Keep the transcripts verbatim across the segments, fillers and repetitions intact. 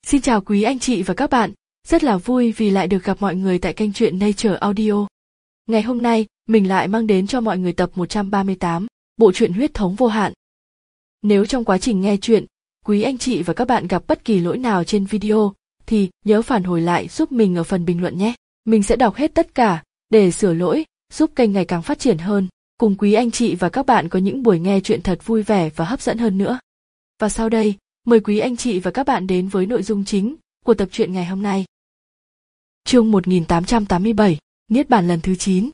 Xin chào quý anh chị và các bạn, rất là vui vì lại được gặp mọi người tại kênh truyện Nature Audio. Ngày hôm nay, mình lại mang đến cho mọi người tập một trăm ba mươi tám, bộ truyện Huyết thống vô hạn. Nếu trong quá trình nghe truyện, quý anh chị và các bạn gặp bất kỳ lỗi nào trên video, thì nhớ phản hồi lại giúp mình ở phần bình luận nhé. Mình sẽ đọc hết tất cả, để sửa lỗi, giúp kênh ngày càng phát triển hơn, cùng quý anh chị và các bạn có những buổi nghe truyện thật vui vẻ và hấp dẫn hơn nữa. Và sau đây, mời quý anh chị và các bạn đến với nội dung chính của tập truyện ngày hôm nay. Chương một nghìn tám trăm tám mươi bảy, Niết bàn lần thứ chín.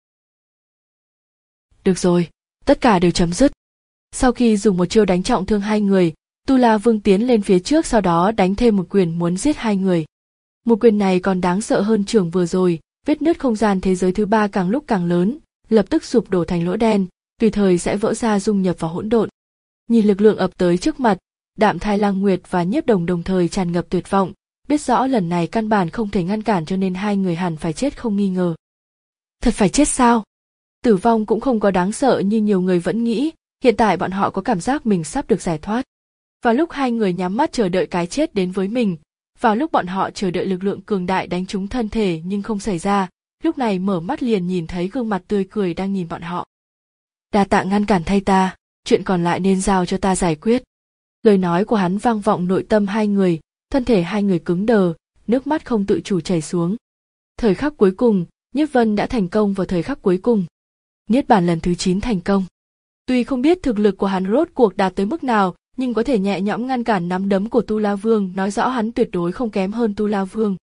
Được rồi, tất cả đều chấm dứt. Sau khi dùng một chiêu đánh trọng thương hai người, Tu La Vương tiến lên phía trước, sau đó đánh thêm một quyền muốn giết hai người. Một quyền này còn đáng sợ hơn trường vừa rồi, vết nứt không gian thế giới thứ ba càng lúc càng lớn, lập tức sụp đổ thành lỗ đen, tùy thời sẽ vỡ ra dung nhập vào hỗn độn. Nhìn lực lượng ập tới trước mặt, Đạm Thai Lang Nguyệt và Nhiếp Đồng đồng thời tràn ngập tuyệt vọng, biết rõ lần này căn bản không thể ngăn cản cho nên hai người hẳn phải chết không nghi ngờ. Thật phải chết sao? Tử vong cũng không có đáng sợ như nhiều người vẫn nghĩ, hiện tại bọn họ có cảm giác mình sắp được giải thoát. Vào lúc hai người nhắm mắt chờ đợi cái chết đến với mình, vào lúc bọn họ chờ đợi lực lượng cường đại đánh trúng thân thể nhưng không xảy ra, lúc này mở mắt liền nhìn thấy gương mặt tươi cười đang nhìn bọn họ. Đa tạ ngăn cản thay ta, chuyện còn lại nên giao cho ta giải quyết. Lời nói của hắn vang vọng nội tâm hai người, thân thể hai người cứng đờ, nước mắt không tự chủ chảy xuống. Thời khắc cuối cùng, Nhiếp Vân đã thành công vào thời khắc cuối cùng. Niết bàn lần thứ chín thành công. Tuy không biết thực lực của hắn rốt cuộc đạt tới mức nào, nhưng có thể nhẹ nhõm ngăn cản nắm đấm của Tu La Vương, nói rõ hắn tuyệt đối không kém hơn Tu La Vương.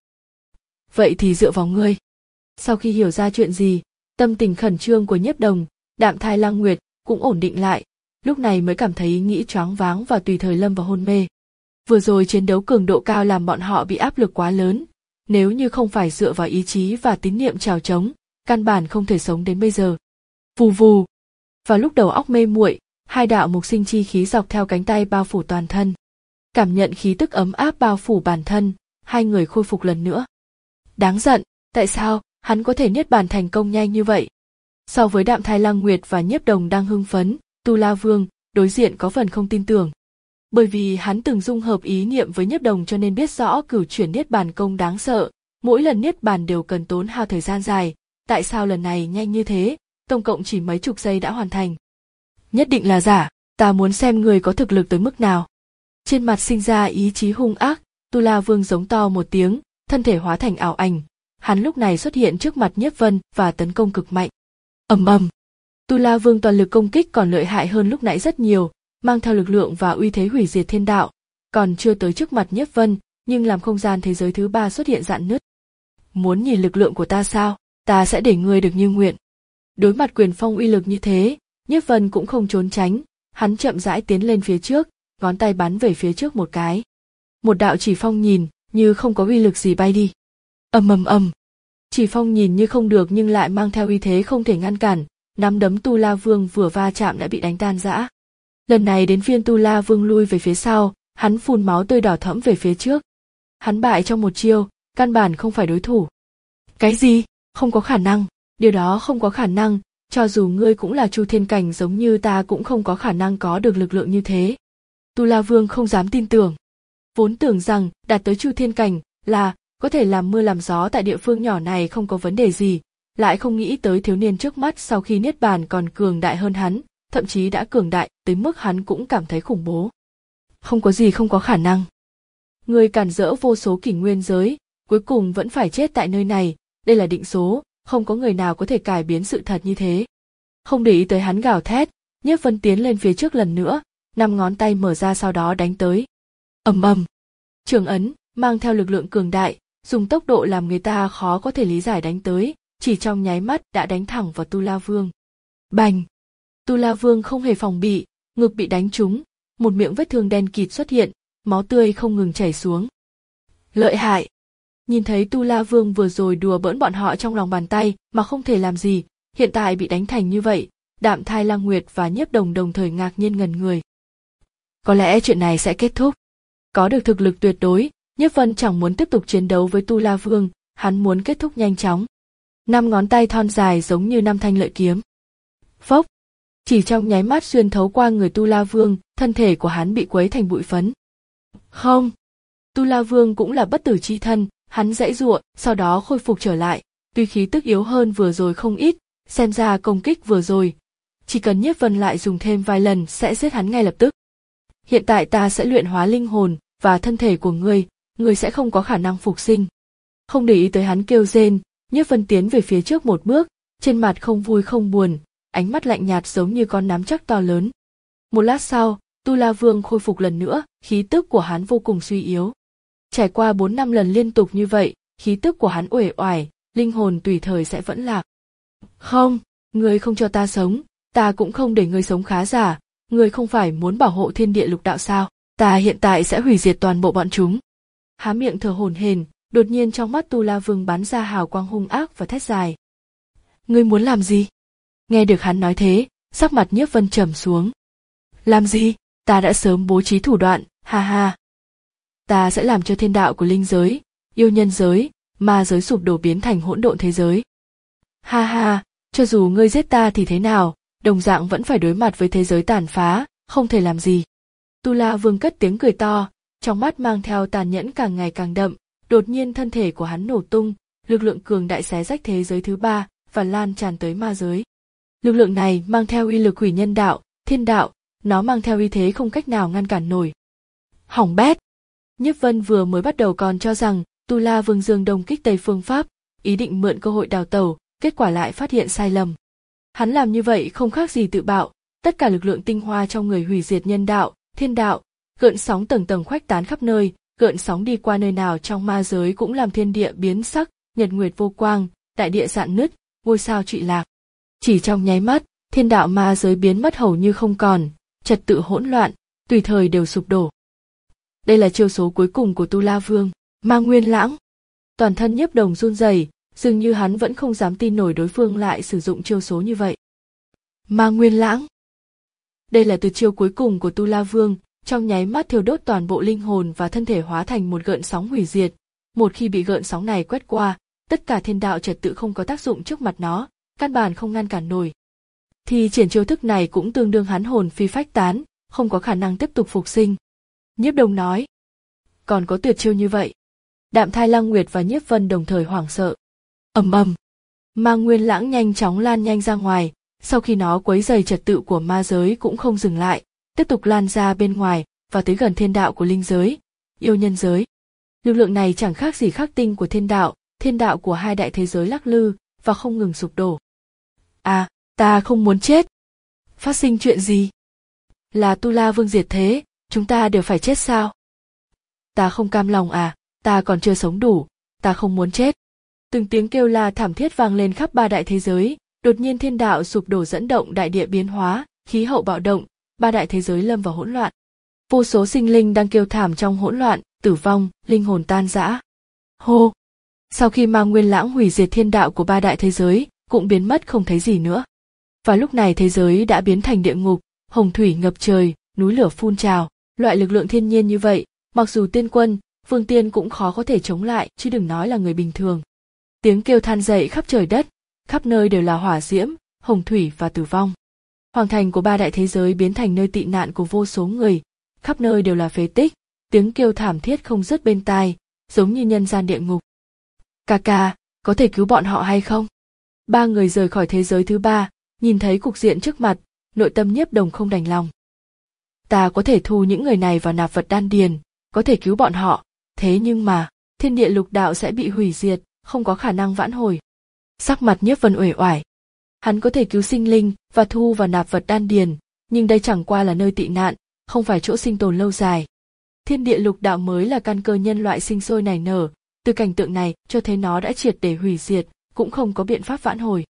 Vậy thì dựa vào ngươi. Sau khi hiểu ra chuyện gì, tâm tình khẩn trương của Nhiếp Đồng, Đạm Thai Lang Nguyệt cũng ổn định lại, lúc này mới cảm thấy ý nghĩ choáng váng và tùy thời lâm vào hôn mê. Vừa rồi chiến đấu cường độ cao làm bọn họ bị áp lực quá lớn, nếu như không phải dựa vào ý chí và tín niệm trèo trống, căn bản không thể sống đến bây giờ. Vù vù. Vào lúc đầu óc mê muội, hai đạo mục sinh chi khí dọc theo cánh tay bao phủ toàn thân. Cảm nhận khí tức ấm áp bao phủ bản thân, hai người khôi phục lần nữa. Đáng giận, tại sao hắn có thể niết bàn thành công nhanh như vậy? So với Đạm Thai Lang Nguyệt và Nhiếp Đồng đang hưng phấn, Tu La Vương đối diện có phần không tin tưởng. Bởi vì hắn từng dung hợp ý niệm với Nhiếp Đồng cho nên biết rõ cửu chuyển niết bàn công đáng sợ, mỗi lần niết bàn đều cần tốn hao thời gian dài, tại sao lần này nhanh như thế, tổng cộng chỉ mấy chục giây đã hoàn thành. Nhất định là giả, ta muốn xem người có thực lực tới mức nào. Trên mặt sinh ra ý chí hung ác, Tu La Vương giống to một tiếng, thân thể hóa thành ảo ảnh, hắn lúc này xuất hiện trước mặt Nhiếp Vân và tấn công cực mạnh. Ầm ầm. Tu La Vương toàn lực công kích còn lợi hại hơn lúc nãy rất nhiều, mang theo lực lượng và uy thế hủy diệt thiên đạo, còn chưa tới trước mặt Nhiếp Vân, nhưng làm không gian thế giới thứ ba xuất hiện rạn nứt. Muốn nhìn lực lượng của ta sao? Ta sẽ để ngươi được như nguyện. Đối mặt quyền phong uy lực như thế, Nhiếp Vân cũng không trốn tránh, hắn chậm rãi tiến lên phía trước, ngón tay bắn về phía trước một cái. Một đạo chỉ phong nhìn như không có uy lực gì bay đi. Ầm ầm ầm. Chỉ phong nhìn như không được nhưng lại mang theo uy thế không thể ngăn cản, nắm đấm Tu La Vương vừa va chạm đã bị đánh tan rã. Lần này đến phiên Tu La Vương lui về phía sau, hắn phun máu tươi đỏ thẫm về phía trước. Hắn bại trong một chiêu, căn bản không phải đối thủ. Cái gì? Không có khả năng, điều đó không có khả năng, cho dù ngươi cũng là Chu Thiên Cảnh giống như ta cũng không có khả năng có được lực lượng như thế. Tu La Vương không dám tin tưởng. Vốn tưởng rằng đạt tới Chu Thiên Cảnh là có thể làm mưa làm gió tại địa phương nhỏ này không có vấn đề gì, lại không nghĩ tới thiếu niên trước mắt sau khi niết bàn còn cường đại hơn hắn, thậm chí đã cường đại tới mức hắn cũng cảm thấy khủng bố. Không có gì không có khả năng. Người cản rỡ vô số kỷ nguyên giới, cuối cùng vẫn phải chết tại nơi này, đây là định số, không có người nào có thể cải biến sự thật như thế. Không để ý tới hắn gào thét, Nhiếp Vân tiến lên phía trước lần nữa, năm ngón tay mở ra sau đó đánh tới. Ầm ầm. Trường ấn mang theo lực lượng cường đại, dùng tốc độ làm người ta khó có thể lý giải đánh tới, chỉ trong nháy mắt đã đánh thẳng vào Tu La Vương. Bành! Tu La Vương không hề phòng bị, ngực bị đánh trúng, một miệng vết thương đen kịt xuất hiện, máu tươi không ngừng chảy xuống. Lợi hại! Nhìn thấy Tu La Vương vừa rồi đùa bỡn bọn họ trong lòng bàn tay mà không thể làm gì, hiện tại bị đánh thành như vậy, Đạm Thai Lang Nguyệt và Nhiếp Đồng đồng thời ngạc nhiên ngẩn người. Có lẽ chuyện này sẽ kết thúc. Có được thực lực tuyệt đối, Nhiếp Vân chẳng muốn tiếp tục chiến đấu với Tu La Vương, hắn muốn kết thúc nhanh chóng. Năm ngón tay thon dài giống như năm thanh lợi kiếm. Phốc! Chỉ trong nháy mắt xuyên thấu qua người Tu La Vương, thân thể của hắn bị quấy thành bụi phấn. Không! Tu La Vương cũng là bất tử chi thân, hắn giãy giụa, sau đó khôi phục trở lại, tuy khí tức yếu hơn vừa rồi không ít, xem ra công kích vừa rồi, chỉ cần Nhiếp Vân lại dùng thêm vài lần sẽ giết hắn ngay lập tức. Hiện tại ta sẽ luyện hóa linh hồn và thân thể của ngươi, ngươi sẽ không có khả năng phục sinh. Không để ý tới hắn kêu rên, Nhiếp Vân tiến về phía trước một bước, trên mặt không vui không buồn, ánh mắt lạnh nhạt giống như con nắm chắc to lớn. Một lát sau, Tu La Vương khôi phục lần nữa, khí tức của hắn vô cùng suy yếu. Trải qua bốn năm lần liên tục như vậy, khí tức của hắn uể oải, linh hồn tùy thời sẽ vẫn lạc. Không, ngươi không cho ta sống, ta cũng không để ngươi sống khá giả, ngươi không phải muốn bảo hộ thiên địa lục đạo sao, ta hiện tại sẽ hủy diệt toàn bộ bọn chúng. Há miệng thở hổn hển, đột nhiên trong mắt Tu La Vương bắn ra hào quang hung ác và thét dài. Ngươi muốn làm gì? Nghe được hắn nói thế, sắc mặt Nhiếp Vân trầm xuống. Làm gì? Ta đã sớm bố trí thủ đoạn, ha ha. Ta sẽ làm cho thiên đạo của linh giới, yêu nhân giới, ma giới sụp đổ biến thành hỗn độn thế giới. Ha ha, cho dù ngươi giết ta thì thế nào, đồng dạng vẫn phải đối mặt với thế giới tàn phá, không thể làm gì. Tu La Vương cất tiếng cười to, trong mắt mang theo tàn nhẫn càng ngày càng đậm, đột nhiên thân thể của hắn nổ tung, lực lượng cường đại xé rách thế giới thứ ba và lan tràn tới ma giới. Lực lượng này mang theo uy lực hủy nhân đạo, thiên đạo, nó mang theo uy thế không cách nào ngăn cản nổi. Hỏng bét! Nhiếp Vân vừa mới bắt đầu còn cho rằng Tu La Vương dương đông kích tây phương pháp, ý định mượn cơ hội đào tẩu, kết quả lại phát hiện sai lầm. Hắn làm như vậy không khác gì tự bạo, tất cả lực lượng tinh hoa trong người hủy diệt nhân đạo, thiên đạo, gợn sóng tầng tầng khuếch tán khắp nơi, gợn sóng đi qua nơi nào trong ma giới cũng làm thiên địa biến sắc, nhật nguyệt vô quang, đại địa rạn nứt, ngôi sao trụy lạc. Chỉ trong nháy mắt, thiên đạo ma giới biến mất hầu như không còn, trật tự hỗn loạn, tùy thời đều sụp đổ. Đây là chiêu số cuối cùng của Tu La Vương, Ma Nguyên Lãng. Toàn thân Nhiếp Đồng run rẩy, dường như hắn vẫn không dám tin nổi đối phương lại sử dụng chiêu số như vậy. Ma Nguyên Lãng. Đây là tuyệt chiêu cuối cùng của Tu La Vương, trong nháy mắt thiêu đốt toàn bộ linh hồn và thân thể hóa thành một gợn sóng hủy diệt. Một khi bị gợn sóng này quét qua, tất cả thiên đạo trật tự không có tác dụng trước mặt nó, căn bản không ngăn cản nổi. Thì triển chiêu thức này cũng tương đương hắn hồn phi phách tán, không có khả năng tiếp tục phục sinh. Nhiếp Đồng nói, còn có tuyệt chiêu như vậy. Đạm Thai Lăng Nguyệt và Nhiếp Vân đồng thời hoảng sợ. Ầm ầm, Ma Nguyên Lãng nhanh chóng lan nhanh ra ngoài, sau khi nó quấy rầy trật tự của ma giới cũng không dừng lại, tiếp tục lan ra bên ngoài và tới gần thiên đạo của linh giới, yêu nhân giới. Lực lượng này chẳng khác gì khắc tinh của thiên đạo, thiên đạo của hai đại thế giới lắc lư và không ngừng sụp đổ. À, ta không muốn chết. Phát sinh chuyện gì? Là Tu La Vương diệt thế, chúng ta đều phải chết sao? Ta không cam lòng à, ta còn chưa sống đủ, ta không muốn chết. Từng tiếng kêu la thảm thiết vang lên khắp ba đại thế giới, đột nhiên thiên đạo sụp đổ dẫn động đại địa biến hóa, khí hậu bạo động, ba đại thế giới lâm vào hỗn loạn. Vô số sinh linh đang kêu thảm trong hỗn loạn, tử vong, linh hồn tan rã. Hô! Sau khi Ma Nguyên Lãng hủy diệt thiên đạo của ba đại thế giới, cũng biến mất không thấy gì nữa. Và lúc này thế giới đã biến thành địa ngục, hồng thủy ngập trời, núi lửa phun trào. Loại lực lượng thiên nhiên như vậy, mặc dù tiên quân, vương tiên cũng khó có thể chống lại, chứ đừng nói là người bình thường. Tiếng kêu than dậy khắp trời đất, khắp nơi đều là hỏa diễm, hồng thủy và tử vong. Hoàng thành của ba đại thế giới biến thành nơi tị nạn của vô số người, khắp nơi đều là phế tích, tiếng kêu thảm thiết không dứt bên tai, giống như nhân gian địa ngục. Ca ca, có thể cứu bọn họ hay không? Ba người rời khỏi thế giới thứ ba, nhìn thấy cục diện trước mặt, nội tâm Nhiếp Đồng không đành lòng. Ta có thể thu những người này vào nạp vật đan điền, có thể cứu bọn họ, thế nhưng mà, thiên địa lục đạo sẽ bị hủy diệt, không có khả năng vãn hồi. Sắc mặt Nhiếp Vân uể oải. Hắn có thể cứu sinh linh và thu vào nạp vật đan điền, nhưng đây chẳng qua là nơi tị nạn, không phải chỗ sinh tồn lâu dài. Thiên địa lục đạo mới là căn cơ nhân loại sinh sôi nảy nở, từ cảnh tượng này cho thấy nó đã triệt để hủy diệt, cũng không có biện pháp vãn hồi.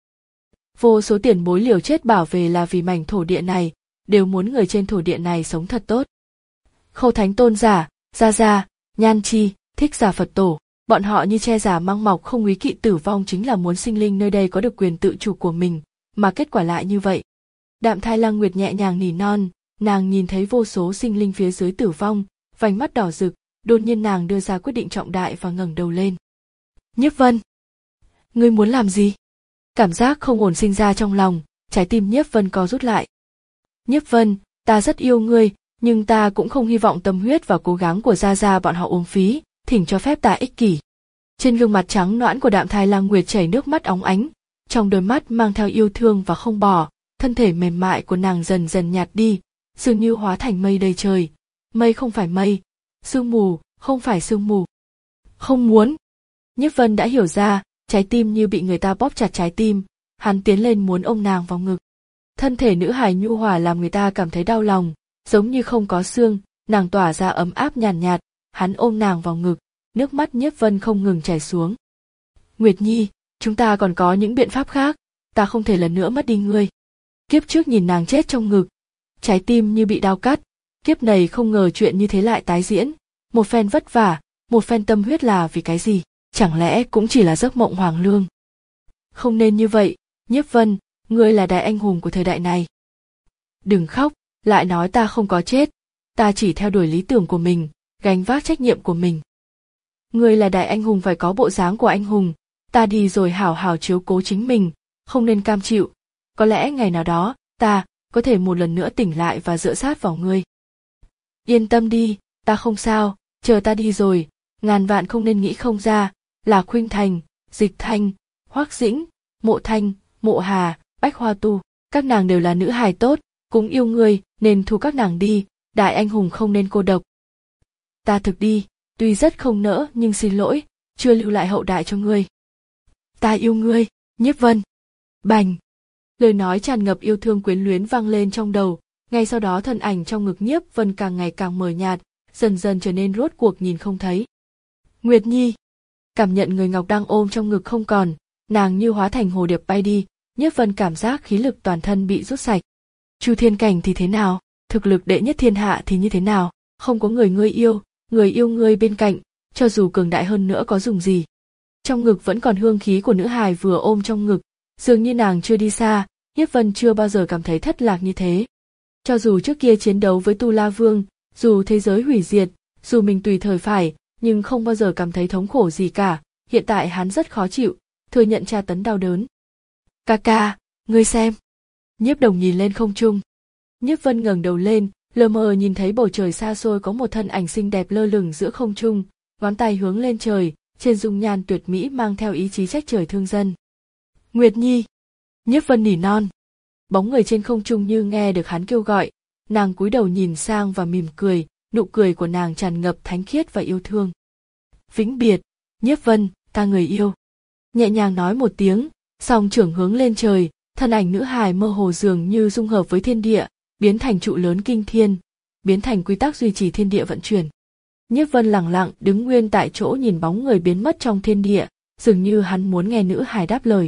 Vô số tiền bối liều chết bảo vệ là vì mảnh thổ địa này, đều muốn người trên thổ địa này sống thật tốt. Khâu Thánh Tôn giả, Gia Gia, Nhan Chi, Thích Giả Phật Tổ, bọn họ như che giả mang mọc không úy kỵ tử vong, chính là muốn sinh linh nơi đây có được quyền tự chủ của mình, mà kết quả lại như vậy. Đạm Thai Lăng Nguyệt nhẹ nhàng nỉ non, nàng nhìn thấy vô số sinh linh phía dưới tử vong, vành mắt đỏ rực, đột nhiên nàng đưa ra quyết định trọng đại và ngẩng đầu lên. Nhiếp Vân, ngươi muốn làm gì? Cảm giác không ổn sinh ra trong lòng, trái tim Nhiếp Vân co rút lại. Nhiếp Vân, ta rất yêu ngươi, Nhưng ta cũng không hy vọng tâm huyết và cố gắng của Gia Gia bọn họ uổng phí, thỉnh cho phép ta ích kỷ. Trên gương mặt trắng nõn của Đạm Thai Lang Nguyệt chảy nước mắt óng ánh, trong đôi mắt mang theo yêu thương và không bỏ, thân thể mềm mại của nàng dần dần nhạt đi, dường như hóa thành mây đầy trời. Mây không phải mây, sương mù không phải sương mù. Không muốn. Nhiếp Vân đã hiểu ra, trái tim như bị người ta bóp chặt trái tim, hắn tiến lên muốn ôm nàng vào ngực. Thân thể nữ hài nhu hòa làm người ta cảm thấy đau lòng, giống như không có xương, nàng tỏa ra ấm áp nhàn nhạt, nhạt, hắn ôm nàng vào ngực, nước mắt Nhiếp Vân không ngừng chảy xuống. Nguyệt Nhi, chúng ta còn có những biện pháp khác, ta không thể lần nữa mất đi ngươi. Kiếp trước nhìn nàng chết trong ngực, trái tim như bị đau cắt, kiếp này không ngờ chuyện như thế lại tái diễn, một phen vất vả, một phen tâm huyết là vì cái gì, chẳng lẽ cũng chỉ là giấc mộng hoàng lương. Không nên như vậy, Nhiếp Vân, ngươi là đại anh hùng của thời đại này. Đừng khóc, lại nói ta không có chết, ta chỉ theo đuổi lý tưởng của mình, gánh vác trách nhiệm của mình. Ngươi là đại anh hùng phải có bộ dáng của anh hùng, ta đi rồi hảo hảo chiếu cố chính mình, không nên cam chịu, có lẽ ngày nào đó, ta có thể một lần nữa tỉnh lại và dựa sát vào ngươi. Yên tâm đi, ta không sao, chờ ta đi rồi, ngàn vạn không nên nghĩ không ra, là Khuynh Thành, Dịch Thanh, Hoắc Dĩnh, Mộ Thanh, Mộ Hà, Bách Hoa Tu, các nàng đều là nữ hài tốt, cũng yêu ngươi, nên thu các nàng đi, đại anh hùng không nên cô độc. Ta thực đi, tuy rất không nỡ nhưng xin lỗi, chưa lưu lại hậu đại cho ngươi. Ta yêu ngươi, Nhiếp Vân. Bành! Lời nói tràn ngập yêu thương quyến luyến vang lên trong đầu, ngay sau đó thân ảnh trong ngực Nhiếp Vân càng ngày càng mờ nhạt, dần dần trở nên rốt cuộc nhìn không thấy. Nguyệt Nhi! Cảm nhận người ngọc đang ôm trong ngực không còn, nàng như hóa thành hồ điệp bay đi, Nhiếp Vân cảm giác khí lực toàn thân bị rút sạch. Chu Thiên Cảnh thì thế nào, thực lực đệ nhất thiên hạ thì như thế nào, không có người ngươi yêu, người yêu ngươi bên cạnh, cho dù cường đại hơn nữa có dùng gì. Trong ngực vẫn còn hương khí của nữ hài vừa ôm trong ngực, dường như nàng chưa đi xa, Nhiếp Vân chưa bao giờ cảm thấy thất lạc như thế. Cho dù trước kia chiến đấu với Tu La Vương, dù thế giới hủy diệt, dù mình tùy thời phải, nhưng không bao giờ cảm thấy thống khổ gì cả, hiện tại hắn rất khó chịu, thừa nhận tra tấn đau đớn. Ca ca, ngươi xem. Nhiếp Đồng nhìn lên không trung. Nhiếp Vân ngẩng đầu lên, lờ mờ nhìn thấy bầu trời xa xôi có một thân ảnh xinh đẹp lơ lửng giữa không trung, ngón tay hướng lên trời, trên dung nhan tuyệt mỹ mang theo ý chí trách trời thương dân. Nguyệt Nhi! Nhiếp Vân nỉ non. Bóng người trên không trung như nghe được hắn kêu gọi, nàng cúi đầu nhìn sang và mỉm cười, nụ cười của nàng tràn ngập thánh khiết và yêu thương. Vĩnh biệt, Nhiếp Vân, ta người yêu. Nhẹ nhàng nói một tiếng, song trưởng hướng lên trời, thân ảnh nữ hài mơ hồ dường như dung hợp với thiên địa, biến thành trụ lớn kinh thiên, biến thành quy tắc duy trì thiên địa vận chuyển. Nhiếp Vân lặng lặng đứng nguyên tại chỗ nhìn bóng người biến mất trong thiên địa, dường như hắn muốn nghe nữ hài đáp lời.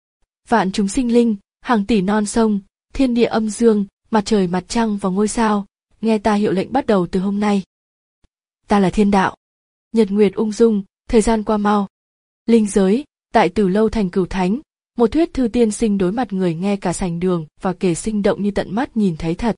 Vạn chúng sinh linh, hàng tỷ non sông, thiên địa âm dương, mặt trời mặt trăng và ngôi sao, nghe ta hiệu lệnh bắt đầu từ hôm nay. Ta là thiên đạo. Nhật nguyệt ung dung, thời gian qua mau. Linh giới, tại Tử Lâu thành Cửu Thánh, một thuyết thư tiên sinh đối mặt người nghe cả sành đường và kể sinh động như tận mắt nhìn thấy thật.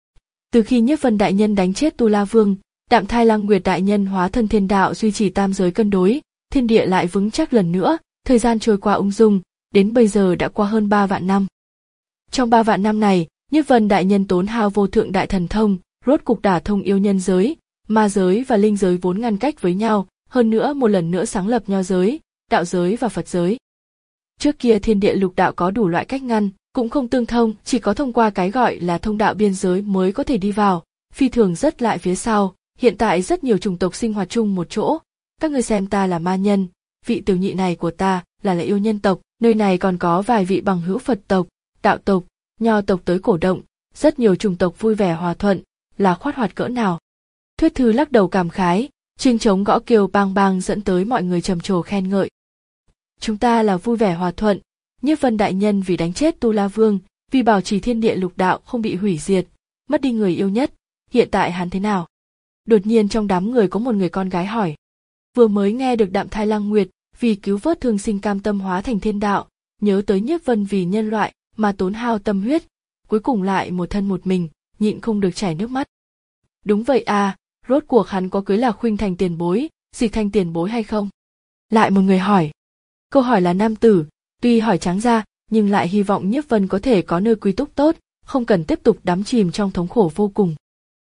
Từ khi Nhiếp Vân đại nhân đánh chết Tu La Vương, Đạm Thai Lang Nguyệt đại nhân hóa thân thiên đạo duy trì tam giới cân đối, thiên địa lại vững chắc lần nữa, thời gian trôi qua ung dung, đến bây giờ đã qua hơn ba vạn năm. Trong ba vạn năm này, Nhiếp Vân đại nhân tốn hao vô thượng đại thần thông, rốt cục đả thông yêu nhân giới, ma giới và linh giới vốn ngăn cách với nhau, hơn nữa một lần nữa sáng lập nho giới, đạo giới và Phật giới. Trước kia thiên địa lục đạo có đủ loại cách ngăn, cũng không tương thông, chỉ có thông qua cái gọi là thông đạo biên giới mới có thể đi vào, phi thường rất lại phía sau, hiện tại rất nhiều chủng tộc sinh hoạt chung một chỗ, các ngươi xem ta là ma nhân, vị tiểu nhị này của ta là là yêu nhân tộc, nơi này còn có vài vị bằng hữu Phật tộc, đạo tộc, nho tộc tới cổ động, rất nhiều chủng tộc vui vẻ hòa thuận, là khoát hoạt cỡ nào. Thuyết thư lắc đầu cảm khái, chiêng trống gõ kêu bang bang dẫn tới mọi người trầm trồ khen ngợi. Chúng ta là vui vẻ hòa thuận, Nhiếp Vân đại nhân vì đánh chết Tu La Vương, vì bảo trì thiên địa lục đạo không bị hủy diệt, mất đi người yêu nhất, hiện tại hắn thế nào? Đột nhiên trong đám người có một người con gái hỏi. Vừa mới nghe được Đạm Thai Lang Nguyệt vì cứu vớt thương sinh cam tâm hóa thành thiên đạo, nhớ tới Nhiếp Vân vì nhân loại mà tốn hao tâm huyết, cuối cùng lại một thân một mình, nhịn không được chảy nước mắt. Đúng vậy à, rốt cuộc hắn có cưới là Khuynh Thành tiền bối, Dịch Thanh tiền bối hay không? Lại một người hỏi. Câu hỏi là nam tử, tuy hỏi trắng ra, nhưng lại hy vọng Nhiếp Vân có thể có nơi quy túc tốt, không cần tiếp tục đắm chìm trong thống khổ vô cùng.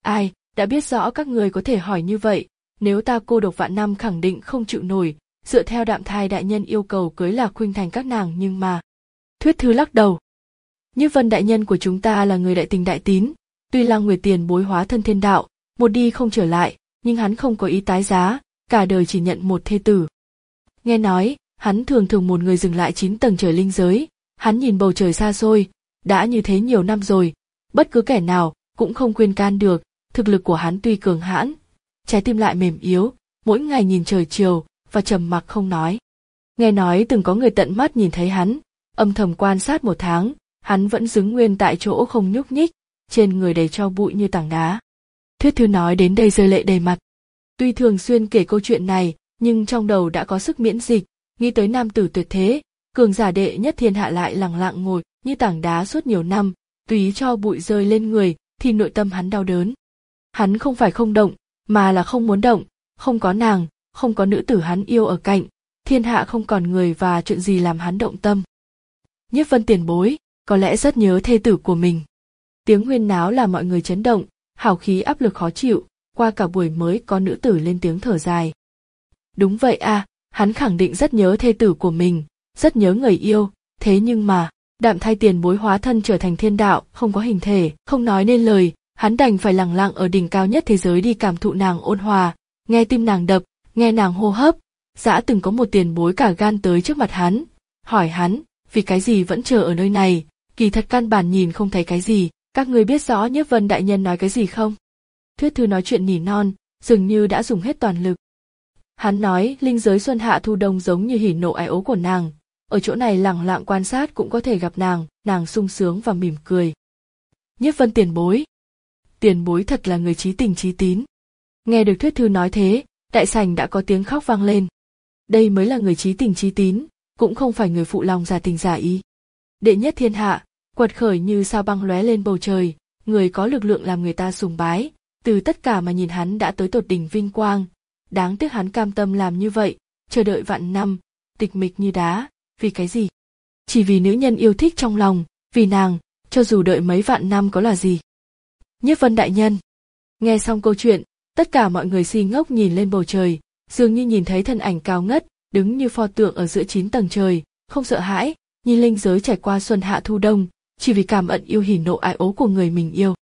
Ai, đã biết rõ các người có thể hỏi như vậy, nếu ta cô độc vạn năm khẳng định không chịu nổi, dựa theo Đạm Thai đại nhân yêu cầu cưới Lạc Khuynh Thành các nàng nhưng mà. Thuyết Thư lắc đầu. Nhiếp Vân đại nhân của chúng ta là người đại tình đại tín, tuy Lăng Nguyệt tiền bối hóa thân thiên đạo, một đi không trở lại, nhưng hắn không có ý tái giá, cả đời chỉ nhận một thê tử. Nghe nói, hắn thường thường một người dừng lại chín tầng trời linh giới, hắn nhìn bầu trời xa xôi, đã như thế nhiều năm rồi, bất cứ kẻ nào cũng không khuyên can được, thực lực của hắn tuy cường hãn, trái tim lại mềm yếu, mỗi ngày nhìn trời chiều và trầm mặc không nói. Nghe nói từng có người tận mắt nhìn thấy hắn, âm thầm quan sát một tháng, hắn vẫn đứng nguyên tại chỗ không nhúc nhích, trên người đầy tro bụi như tảng đá. Thuyết Thư nói đến đây rơi lệ đầy mặt. Tuy thường xuyên kể câu chuyện này, nhưng trong đầu đã có sức miễn dịch, nghĩ tới nam tử tuyệt thế, cường giả đệ nhất thiên hạ lại lẳng lặng ngồi như tảng đá suốt nhiều năm, tùy cho bụi rơi lên người, thì nội tâm hắn đau đớn. Hắn không phải không động, mà là không muốn động, không có nàng, không có nữ tử hắn yêu ở cạnh, thiên hạ không còn người và chuyện gì làm hắn động tâm. Nhiếp Vân tiền bối, có lẽ rất nhớ thê tử của mình. Tiếng huyên náo làm mọi người chấn động, hào khí áp lực khó chịu, qua cả buổi mới có nữ tử lên tiếng thở dài. Đúng vậy à, hắn khẳng định rất nhớ thê tử của mình, rất nhớ người yêu, thế nhưng mà, Đạm Thai tiền bối hóa thân trở thành thiên đạo, không có hình thể, không nói nên lời, hắn đành phải lẳng lặng ở đỉnh cao nhất thế giới đi cảm thụ nàng ôn hòa, nghe tim nàng đập, nghe nàng hô hấp. Dã từng có một tiền bối cả gan tới trước mặt hắn, hỏi hắn, vì cái gì vẫn chờ ở nơi này, kỳ thật căn bản nhìn không thấy cái gì, các ngươi biết rõ Nhiếp Vân đại nhân nói cái gì không? Thuyết Thư nói chuyện nỉ non, dường như đã dùng hết toàn lực. Hắn nói linh giới xuân hạ thu đông giống như hỉ nộ ái ố của nàng, ở chỗ này lẳng lặng quan sát cũng có thể gặp nàng, nàng sung sướng và mỉm cười. Nhiếp Vân tiền bối. Tiền bối thật là người trí tình trí tín. Nghe được Thuyết Thư nói thế, đại sảnh đã có tiếng khóc vang lên. Đây mới là người trí tình trí tín, cũng không phải người phụ lòng giả tình giả ý. Đệ nhất thiên hạ, quật khởi như sao băng lóe lên bầu trời, người có lực lượng làm người ta sùng bái, từ tất cả mà nhìn hắn đã tới tột đỉnh vinh quang. Đáng tiếc hắn cam tâm làm như vậy, chờ đợi vạn năm, tịch mịch như đá, vì cái gì? Chỉ vì nữ nhân yêu thích trong lòng, vì nàng, cho dù đợi mấy vạn năm có là gì. Nhiếp Vân đại nhân. Nghe xong câu chuyện, tất cả mọi người si ngốc nhìn lên bầu trời, dường như nhìn thấy thân ảnh cao ngất, đứng như pho tượng ở giữa chín tầng trời, không sợ hãi, nhìn linh giới trải qua xuân hạ thu đông, chỉ vì cảm ẩn yêu hỉ nộ ái ố của người mình yêu.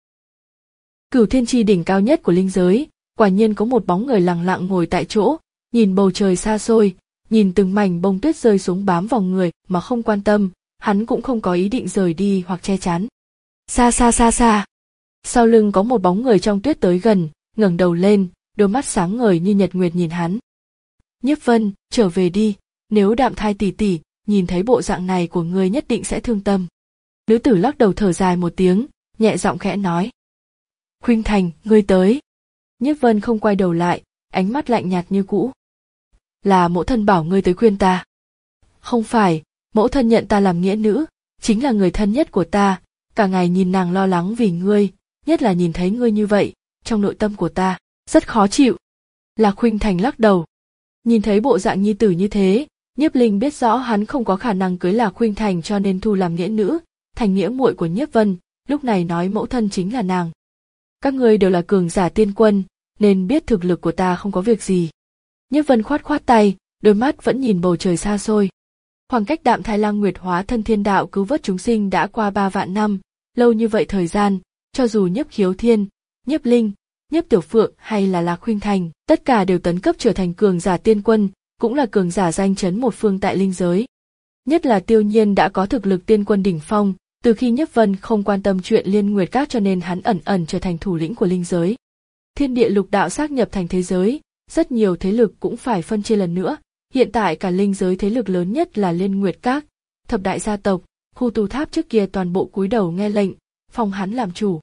Cửu Thiên Chi đỉnh cao nhất của linh giới, quả nhiên có một bóng người lặng lặng ngồi tại chỗ, nhìn bầu trời xa xôi, nhìn từng mảnh bông tuyết rơi xuống bám vào người mà không quan tâm, hắn cũng không có ý định rời đi hoặc che chắn. Xa xa xa xa, sau lưng có một bóng người trong tuyết tới gần, ngẩng đầu lên, đôi mắt sáng ngời như nhật nguyệt nhìn hắn. Nhiếp Vân, trở về đi, nếu Đạm Thai tỷ tỷ nhìn thấy bộ dạng này của ngươi nhất định sẽ thương tâm. Nữ tử lắc đầu thở dài một tiếng, nhẹ giọng khẽ nói. Khuynh Thành, ngươi tới. Nhiếp Vân không quay đầu lại, ánh mắt lạnh nhạt như cũ. Là mẫu thân bảo ngươi tới khuyên ta. Không phải, mẫu thân nhận ta làm nghĩa nữ, chính là người thân nhất của ta, cả ngày nhìn nàng lo lắng vì ngươi, nhất là nhìn thấy ngươi như vậy, trong nội tâm của ta, rất khó chịu. Lạc Khuynh Thành lắc đầu. Nhìn thấy bộ dạng nhi tử như thế, Nhiếp Linh biết rõ hắn không có khả năng cưới Lạc Khuynh Thành cho nên thu làm nghĩa nữ, thành nghĩa muội của Nhiếp Vân, lúc này nói mẫu thân chính là nàng. Các ngươi đều là cường giả tiên quân, nên biết thực lực của ta không có việc gì. Nhiếp Vân khoát khoát tay, đôi mắt vẫn nhìn bầu trời xa xôi. Khoảng cách Đạm Thai Lang Nguyệt hóa thân thiên đạo cứu vớt chúng sinh đã qua ba vạn năm, lâu như vậy thời gian, cho dù Nhiếp Khiếu Thiên, Nhiếp Linh, Nhiếp Tiểu Phượng hay là Lạc Khuynh Thành, tất cả đều tấn cấp trở thành cường giả tiên quân, cũng là cường giả danh chấn một phương tại linh giới. Nhất là Tiêu Nhiên đã có thực lực tiên quân đỉnh phong, từ khi Nhiếp Vân không quan tâm chuyện Liên Nguyệt Các cho nên hắn ẩn ẩn trở thành thủ lĩnh của linh giới. Thiên địa lục đạo xác nhập thành thế giới, rất nhiều thế lực cũng phải phân chia lần nữa, hiện tại cả linh giới thế lực lớn nhất là Liên Nguyệt Các, thập đại gia tộc, khu tù tháp trước kia toàn bộ cúi đầu nghe lệnh, phong hắn làm chủ.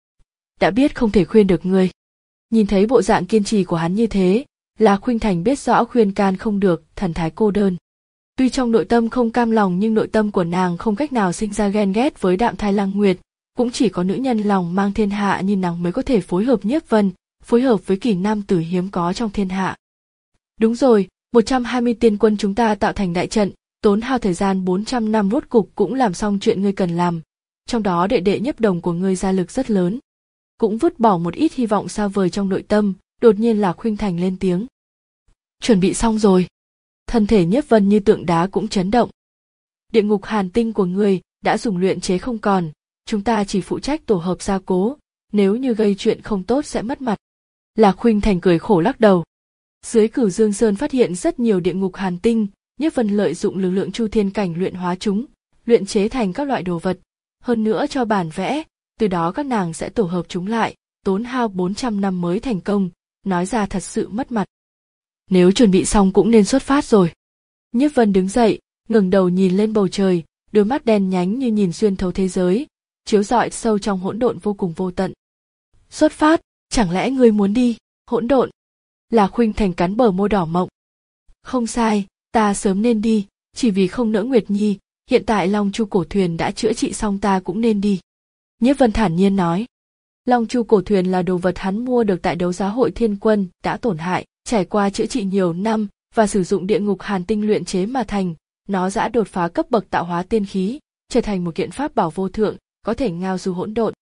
Đã biết không thể khuyên được ngươi. Nhìn thấy bộ dạng kiên trì của hắn như thế, Lạc Khuynh Thành biết rõ khuyên can không được, thần thái cô đơn. Tuy trong nội tâm không cam lòng nhưng nội tâm của nàng không cách nào sinh ra ghen ghét với Đạm Thai Lang Nguyệt, cũng chỉ có nữ nhân lòng mang thiên hạ như nàng mới có thể phối hợp Nhiếp Vân, phối hợp với kỳ nam tử hiếm có trong thiên hạ. Đúng rồi, một trăm hai mươi tiên quân chúng ta tạo thành đại trận, tốn hao thời gian bốn trăm năm rốt cục cũng làm xong chuyện ngươi cần làm, trong đó đệ đệ Nhiếp Đồng của ngươi gia lực rất lớn. cũng vứt bỏ một ít hy vọng xa vời trong nội tâm, đột nhiên Lạc Khuynh Thành lên tiếng. Chuẩn bị xong rồi. Thân thể Nhiếp Vân như tượng đá cũng chấn động. Địa ngục hàn tinh của ngươi đã dùng luyện chế không còn, chúng ta chỉ phụ trách tổ hợp gia cố, nếu như gây chuyện không tốt sẽ mất mặt. Lạc Khuynh Thành cười khổ lắc đầu. Dưới Cửu Dương Sơn phát hiện rất nhiều địa ngục hàn tinh, Nhiếp Vân lợi dụng lực lượng Chu Thiên cảnh luyện hóa chúng, luyện chế thành các loại đồ vật, hơn nữa cho bản vẽ, từ đó các nàng sẽ tổ hợp chúng lại, tốn hao bốn trăm năm mới thành công, nói ra thật sự mất mặt. Nếu chuẩn bị xong cũng nên xuất phát rồi. Nhiếp Vân đứng dậy, ngẩng đầu nhìn lên bầu trời, đôi mắt đen nhánh như nhìn xuyên thấu thế giới, chiếu rọi sâu trong hỗn độn vô cùng vô tận. Xuất phát, chẳng lẽ ngươi muốn đi, hỗn độn? Lạc Khuynh Thành cắn bờ môi đỏ mọng. Không sai, ta sớm nên đi, chỉ vì không nỡ Nguyệt Nhi, hiện tại Long Chu cổ thuyền đã chữa trị xong ta cũng nên đi. Nhiếp Vân thản nhiên nói. Long Chu cổ thuyền là đồ vật hắn mua được tại đấu giá hội Thiên Quân, đã tổn hại, trải qua chữa trị nhiều năm và sử dụng địa ngục hàn tinh luyện chế mà thành, nó đã đột phá cấp bậc tạo hóa tiên khí, trở thành một kiện pháp bảo vô thượng, có thể ngao du hỗn độn.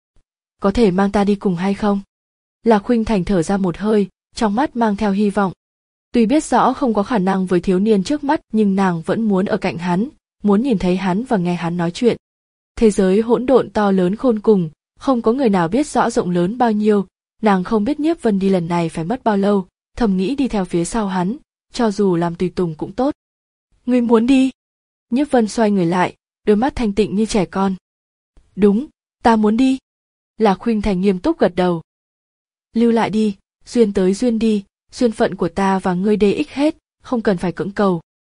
Có thể mang ta đi cùng hay không? Lạc Khuynh Thành thở ra một hơi, trong mắt mang theo hy vọng. Tuy biết rõ không có khả năng với thiếu niên trước mắt, nhưng nàng vẫn muốn ở cạnh hắn, muốn nhìn thấy hắn và nghe hắn nói chuyện. Thế giới hỗn độn to lớn khôn cùng, không có người nào biết rõ rộng lớn bao nhiêu, nàng không biết Nhiếp Vân đi lần này phải mất bao lâu, thầm nghĩ đi theo phía sau hắn, cho dù làm tùy tùng cũng tốt. Ngươi muốn đi? Nhiếp Vân xoay người lại, đôi mắt thanh tịnh như trẻ con. Đúng, ta muốn đi. Lạc Khuynh Thành nghiêm túc gật đầu. Lưu lại đi, duyên tới duyên đi, duyên phận của ta và ngươi đê ích hết, không cần phải cưỡng cầu.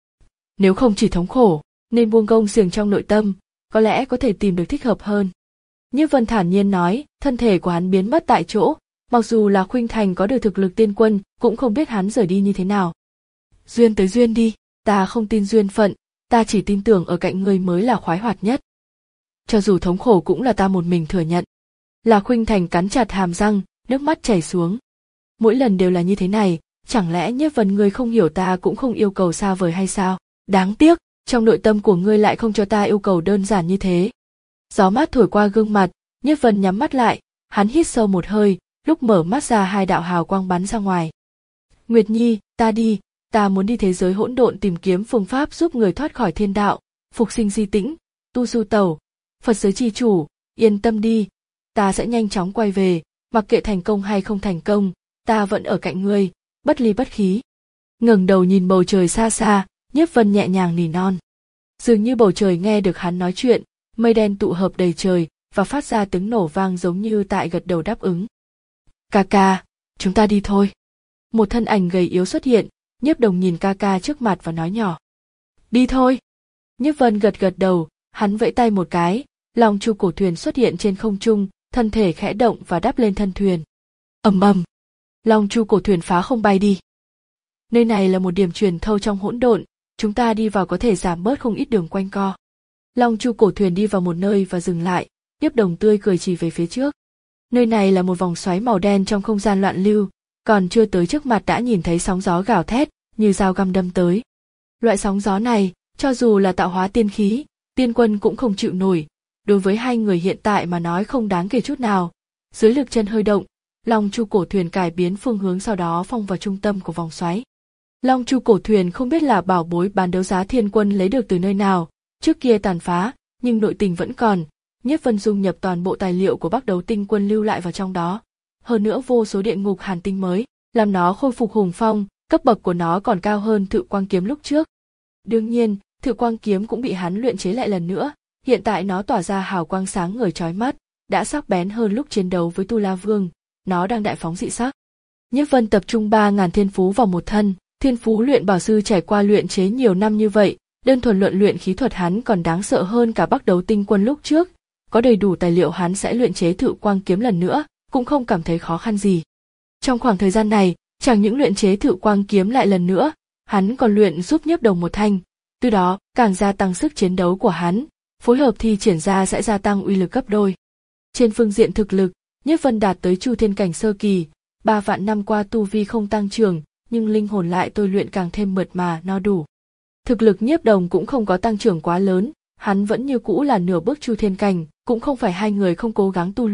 Nếu không chỉ thống khổ, nên buông gông xiềng trong nội tâm, có lẽ có thể tìm được thích hợp hơn. Nhiếp Vân thản nhiên nói, thân thể của hắn biến mất tại chỗ, mặc dù là Khuynh Thành có được thực lực tiên quân, cũng không biết hắn rời đi như thế nào. Duyên tới duyên đi, ta không tin duyên phận, ta chỉ tin tưởng ở cạnh ngươi mới là khoái hoạt nhất. Cho dù thống khổ cũng là ta một mình thừa nhận. Là Khuynh Thành cắn chặt hàm răng, nước mắt chảy xuống. Mỗi lần đều là như thế này, chẳng lẽ Nhiếp Vân ngươi không hiểu ta cũng không yêu cầu xa vời hay sao? Đáng tiếc, trong nội tâm của ngươi lại không cho ta yêu cầu đơn giản như thế. Gió mát thổi qua gương mặt, Nhiếp Vân nhắm mắt lại, hắn hít sâu một hơi, lúc mở mắt ra hai đạo hào quang bắn ra ngoài. Nguyệt Nhi, ta đi, ta muốn đi thế giới hỗn độn tìm kiếm phương pháp giúp người thoát khỏi thiên đạo, phục sinh di tĩnh, tu du tẩu, Phật giới chi chủ, yên tâm đi, ta sẽ nhanh chóng quay về, mặc kệ thành công hay không thành công, ta vẫn ở cạnh ngươi, bất ly bất khí. Ngẩng đầu nhìn bầu trời xa xa, Nhiếp Vân nhẹ nhàng nỉ non. Dường như bầu trời nghe được hắn nói chuyện, mây đen tụ hợp đầy trời và phát ra tiếng nổ vang giống như tại gật đầu đáp ứng. Ca ca, chúng ta đi thôi. Một thân ảnh gầy yếu xuất hiện, Nhiếp Đồng nhìn ca ca trước mặt và nói nhỏ. Đi thôi. Nhiếp Vân gật gật đầu, hắn vẫy tay một cái, Long Chu cổ thuyền xuất hiện trên không trung, thân thể khẽ động và đáp lên thân thuyền. Ầm ầm, Long Chu cổ thuyền phá không bay đi. Nơi này là một điểm truyền thâu trong hỗn độn, chúng ta đi vào có thể giảm bớt không ít đường quanh co. Long Chu cổ thuyền đi vào một nơi và dừng lại, Nhiếp Đồng tươi cười chỉ về phía trước. Nơi này là một vòng xoáy màu đen trong không gian loạn lưu, còn chưa tới trước mặt đã nhìn thấy sóng gió gào thét, như dao găm đâm tới. Loại sóng gió này, cho dù là tạo hóa tiên khí, tiên quân cũng không chịu nổi, đối với hai người hiện tại mà nói không đáng kể chút nào. Dưới lực chân hơi động, Long Chu cổ thuyền cải biến phương hướng sau đó phong vào trung tâm của vòng xoáy. Long Chu cổ thuyền không biết là bảo bối bán đấu giá Thiên Quân lấy được từ nơi nào, trước kia tàn phá, nhưng nội tình vẫn còn. Nhiếp Vân dung nhập toàn bộ tài liệu của Bắc Đấu Tinh Quân lưu lại vào trong đó, hơn nữa vô số địa ngục hàn tinh mới, làm nó khôi phục hùng phong, cấp bậc của nó còn cao hơn Thự Quang kiếm lúc trước. Đương nhiên, Thự Quang kiếm cũng bị hắn luyện chế lại lần nữa, hiện tại nó tỏa ra hào quang sáng ngời chói mắt, đã sắc bén hơn lúc chiến đấu với Tu La Vương, nó đang đại phóng dị sắc. Nhiếp Vân tập trung ba ngàn thiên phú vào một thân, thiên phú luyện bảo sư trải qua luyện chế nhiều năm như vậy, đơn thuần luận luyện khí thuật hắn còn đáng sợ hơn cả Bắc Đấu Tinh Quân lúc trước, có đầy đủ tài liệu hắn sẽ luyện chế Thự Quang kiếm lần nữa, cũng không cảm thấy khó khăn gì. Trong khoảng thời gian này, chẳng những luyện chế Thự Quang kiếm lại lần nữa, hắn còn luyện giúp Nhiếp Đồng một thanh, từ đó càng gia tăng sức chiến đấu của hắn, phối hợp thi triển ra sẽ gia tăng uy lực gấp đôi. Trên phương diện thực lực, Nhiếp Vân đạt tới Chu Thiên cảnh sơ kỳ, ba vạn năm qua tu vi không tăng trưởng, nhưng linh hồn lại tôi luyện càng thêm mượt mà no đủ. Thực lực Nhiếp Đồng cũng không có tăng trưởng quá lớn, hắn vẫn như cũ là nửa bước Chu Thiên cảnh, cũng không phải hai người không cố gắng tu luyện,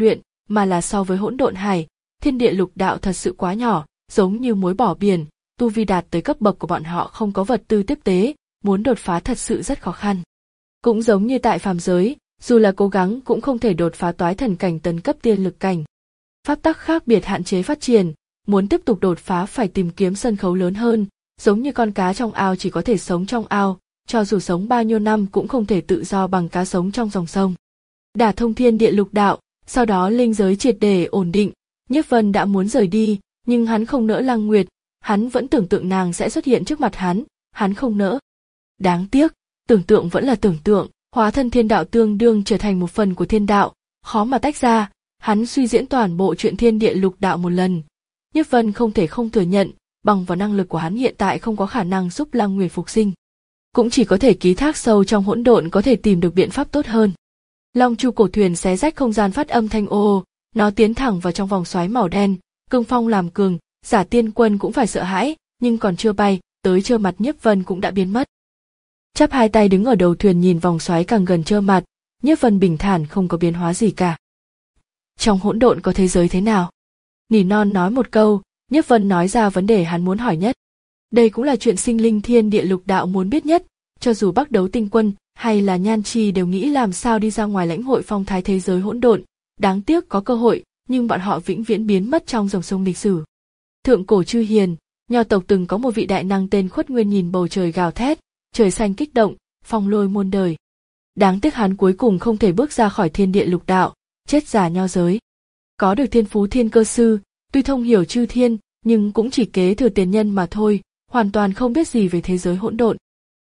mà là so với hỗn độn hải, thiên địa lục đạo thật sự quá nhỏ, giống như muối bỏ biển, tu vi đạt tới cấp bậc của bọn họ không có vật tư tiếp tế, muốn đột phá thật sự rất khó khăn. Cũng giống như tại phàm giới, dù là cố gắng cũng không thể đột phá toái thần cảnh tấn cấp tiên lực cảnh. Pháp tắc khác biệt hạn chế phát triển, muốn tiếp tục đột phá phải tìm kiếm sân khấu lớn hơn, giống như con cá trong ao chỉ có thể sống trong ao, cho dù sống bao nhiêu năm cũng không thể tự do bằng cá sống trong dòng sông. Đả thông thiên địa lục đạo, sau đó linh giới triệt để ổn định, Nhiếp Vân đã muốn rời đi, nhưng hắn không nỡ Lăng Nguyệt, hắn vẫn tưởng tượng nàng sẽ xuất hiện trước mặt hắn, hắn không nỡ. Đáng tiếc, tưởng tượng vẫn là tưởng tượng, hóa thân thiên đạo tương đương trở thành một phần của thiên đạo, khó mà tách ra, hắn suy diễn toàn bộ chuyện thiên địa lục đạo một lần. Nhiếp Vân không thể không thừa nhận, bằng vào năng lực của hắn hiện tại không có khả năng giúp Lăng Nguyệt phục sinh. Cũng chỉ có thể ký thác sâu trong hỗn độn có thể tìm được biện pháp tốt hơn. Long Chu cổ thuyền xé rách không gian phát âm thanh ô ô, nó tiến thẳng vào trong vòng xoáy màu đen, cương phong làm cường, giả tiên quân cũng phải sợ hãi, nhưng còn chưa bay, tới trơ mặt Nhiếp Vân cũng đã biến mất. Chắp hai tay đứng ở đầu thuyền nhìn vòng xoáy càng gần trơ mặt, Nhiếp Vân bình thản không có biến hóa gì cả. Trong hỗn độn có thế giới thế nào? Nỉ non nói một câu, Nhiếp Vân nói ra vấn đề hắn muốn hỏi nhất. Đây cũng là chuyện sinh linh thiên địa lục đạo muốn biết nhất, cho dù Bắc Đấu Tinh Quân hay là Nhan Chi đều nghĩ làm sao đi ra ngoài lãnh hội phong thái thế giới hỗn độn, đáng tiếc có cơ hội, nhưng bọn họ vĩnh viễn biến mất trong dòng sông lịch sử. Thượng cổ Chư Hiền, Nho tộc từng có một vị đại năng tên Khuất Nguyên nhìn bầu trời gào thét, trời xanh kích động, phong lôi muôn đời. Đáng tiếc hắn cuối cùng không thể bước ra khỏi thiên địa lục đạo, chết giả nho giới. Có được thiên phú thiên cơ sư, tuy thông hiểu chư thiên, nhưng cũng chỉ kế thừa tiền nhân mà thôi, hoàn toàn không biết gì về thế giới hỗn độn.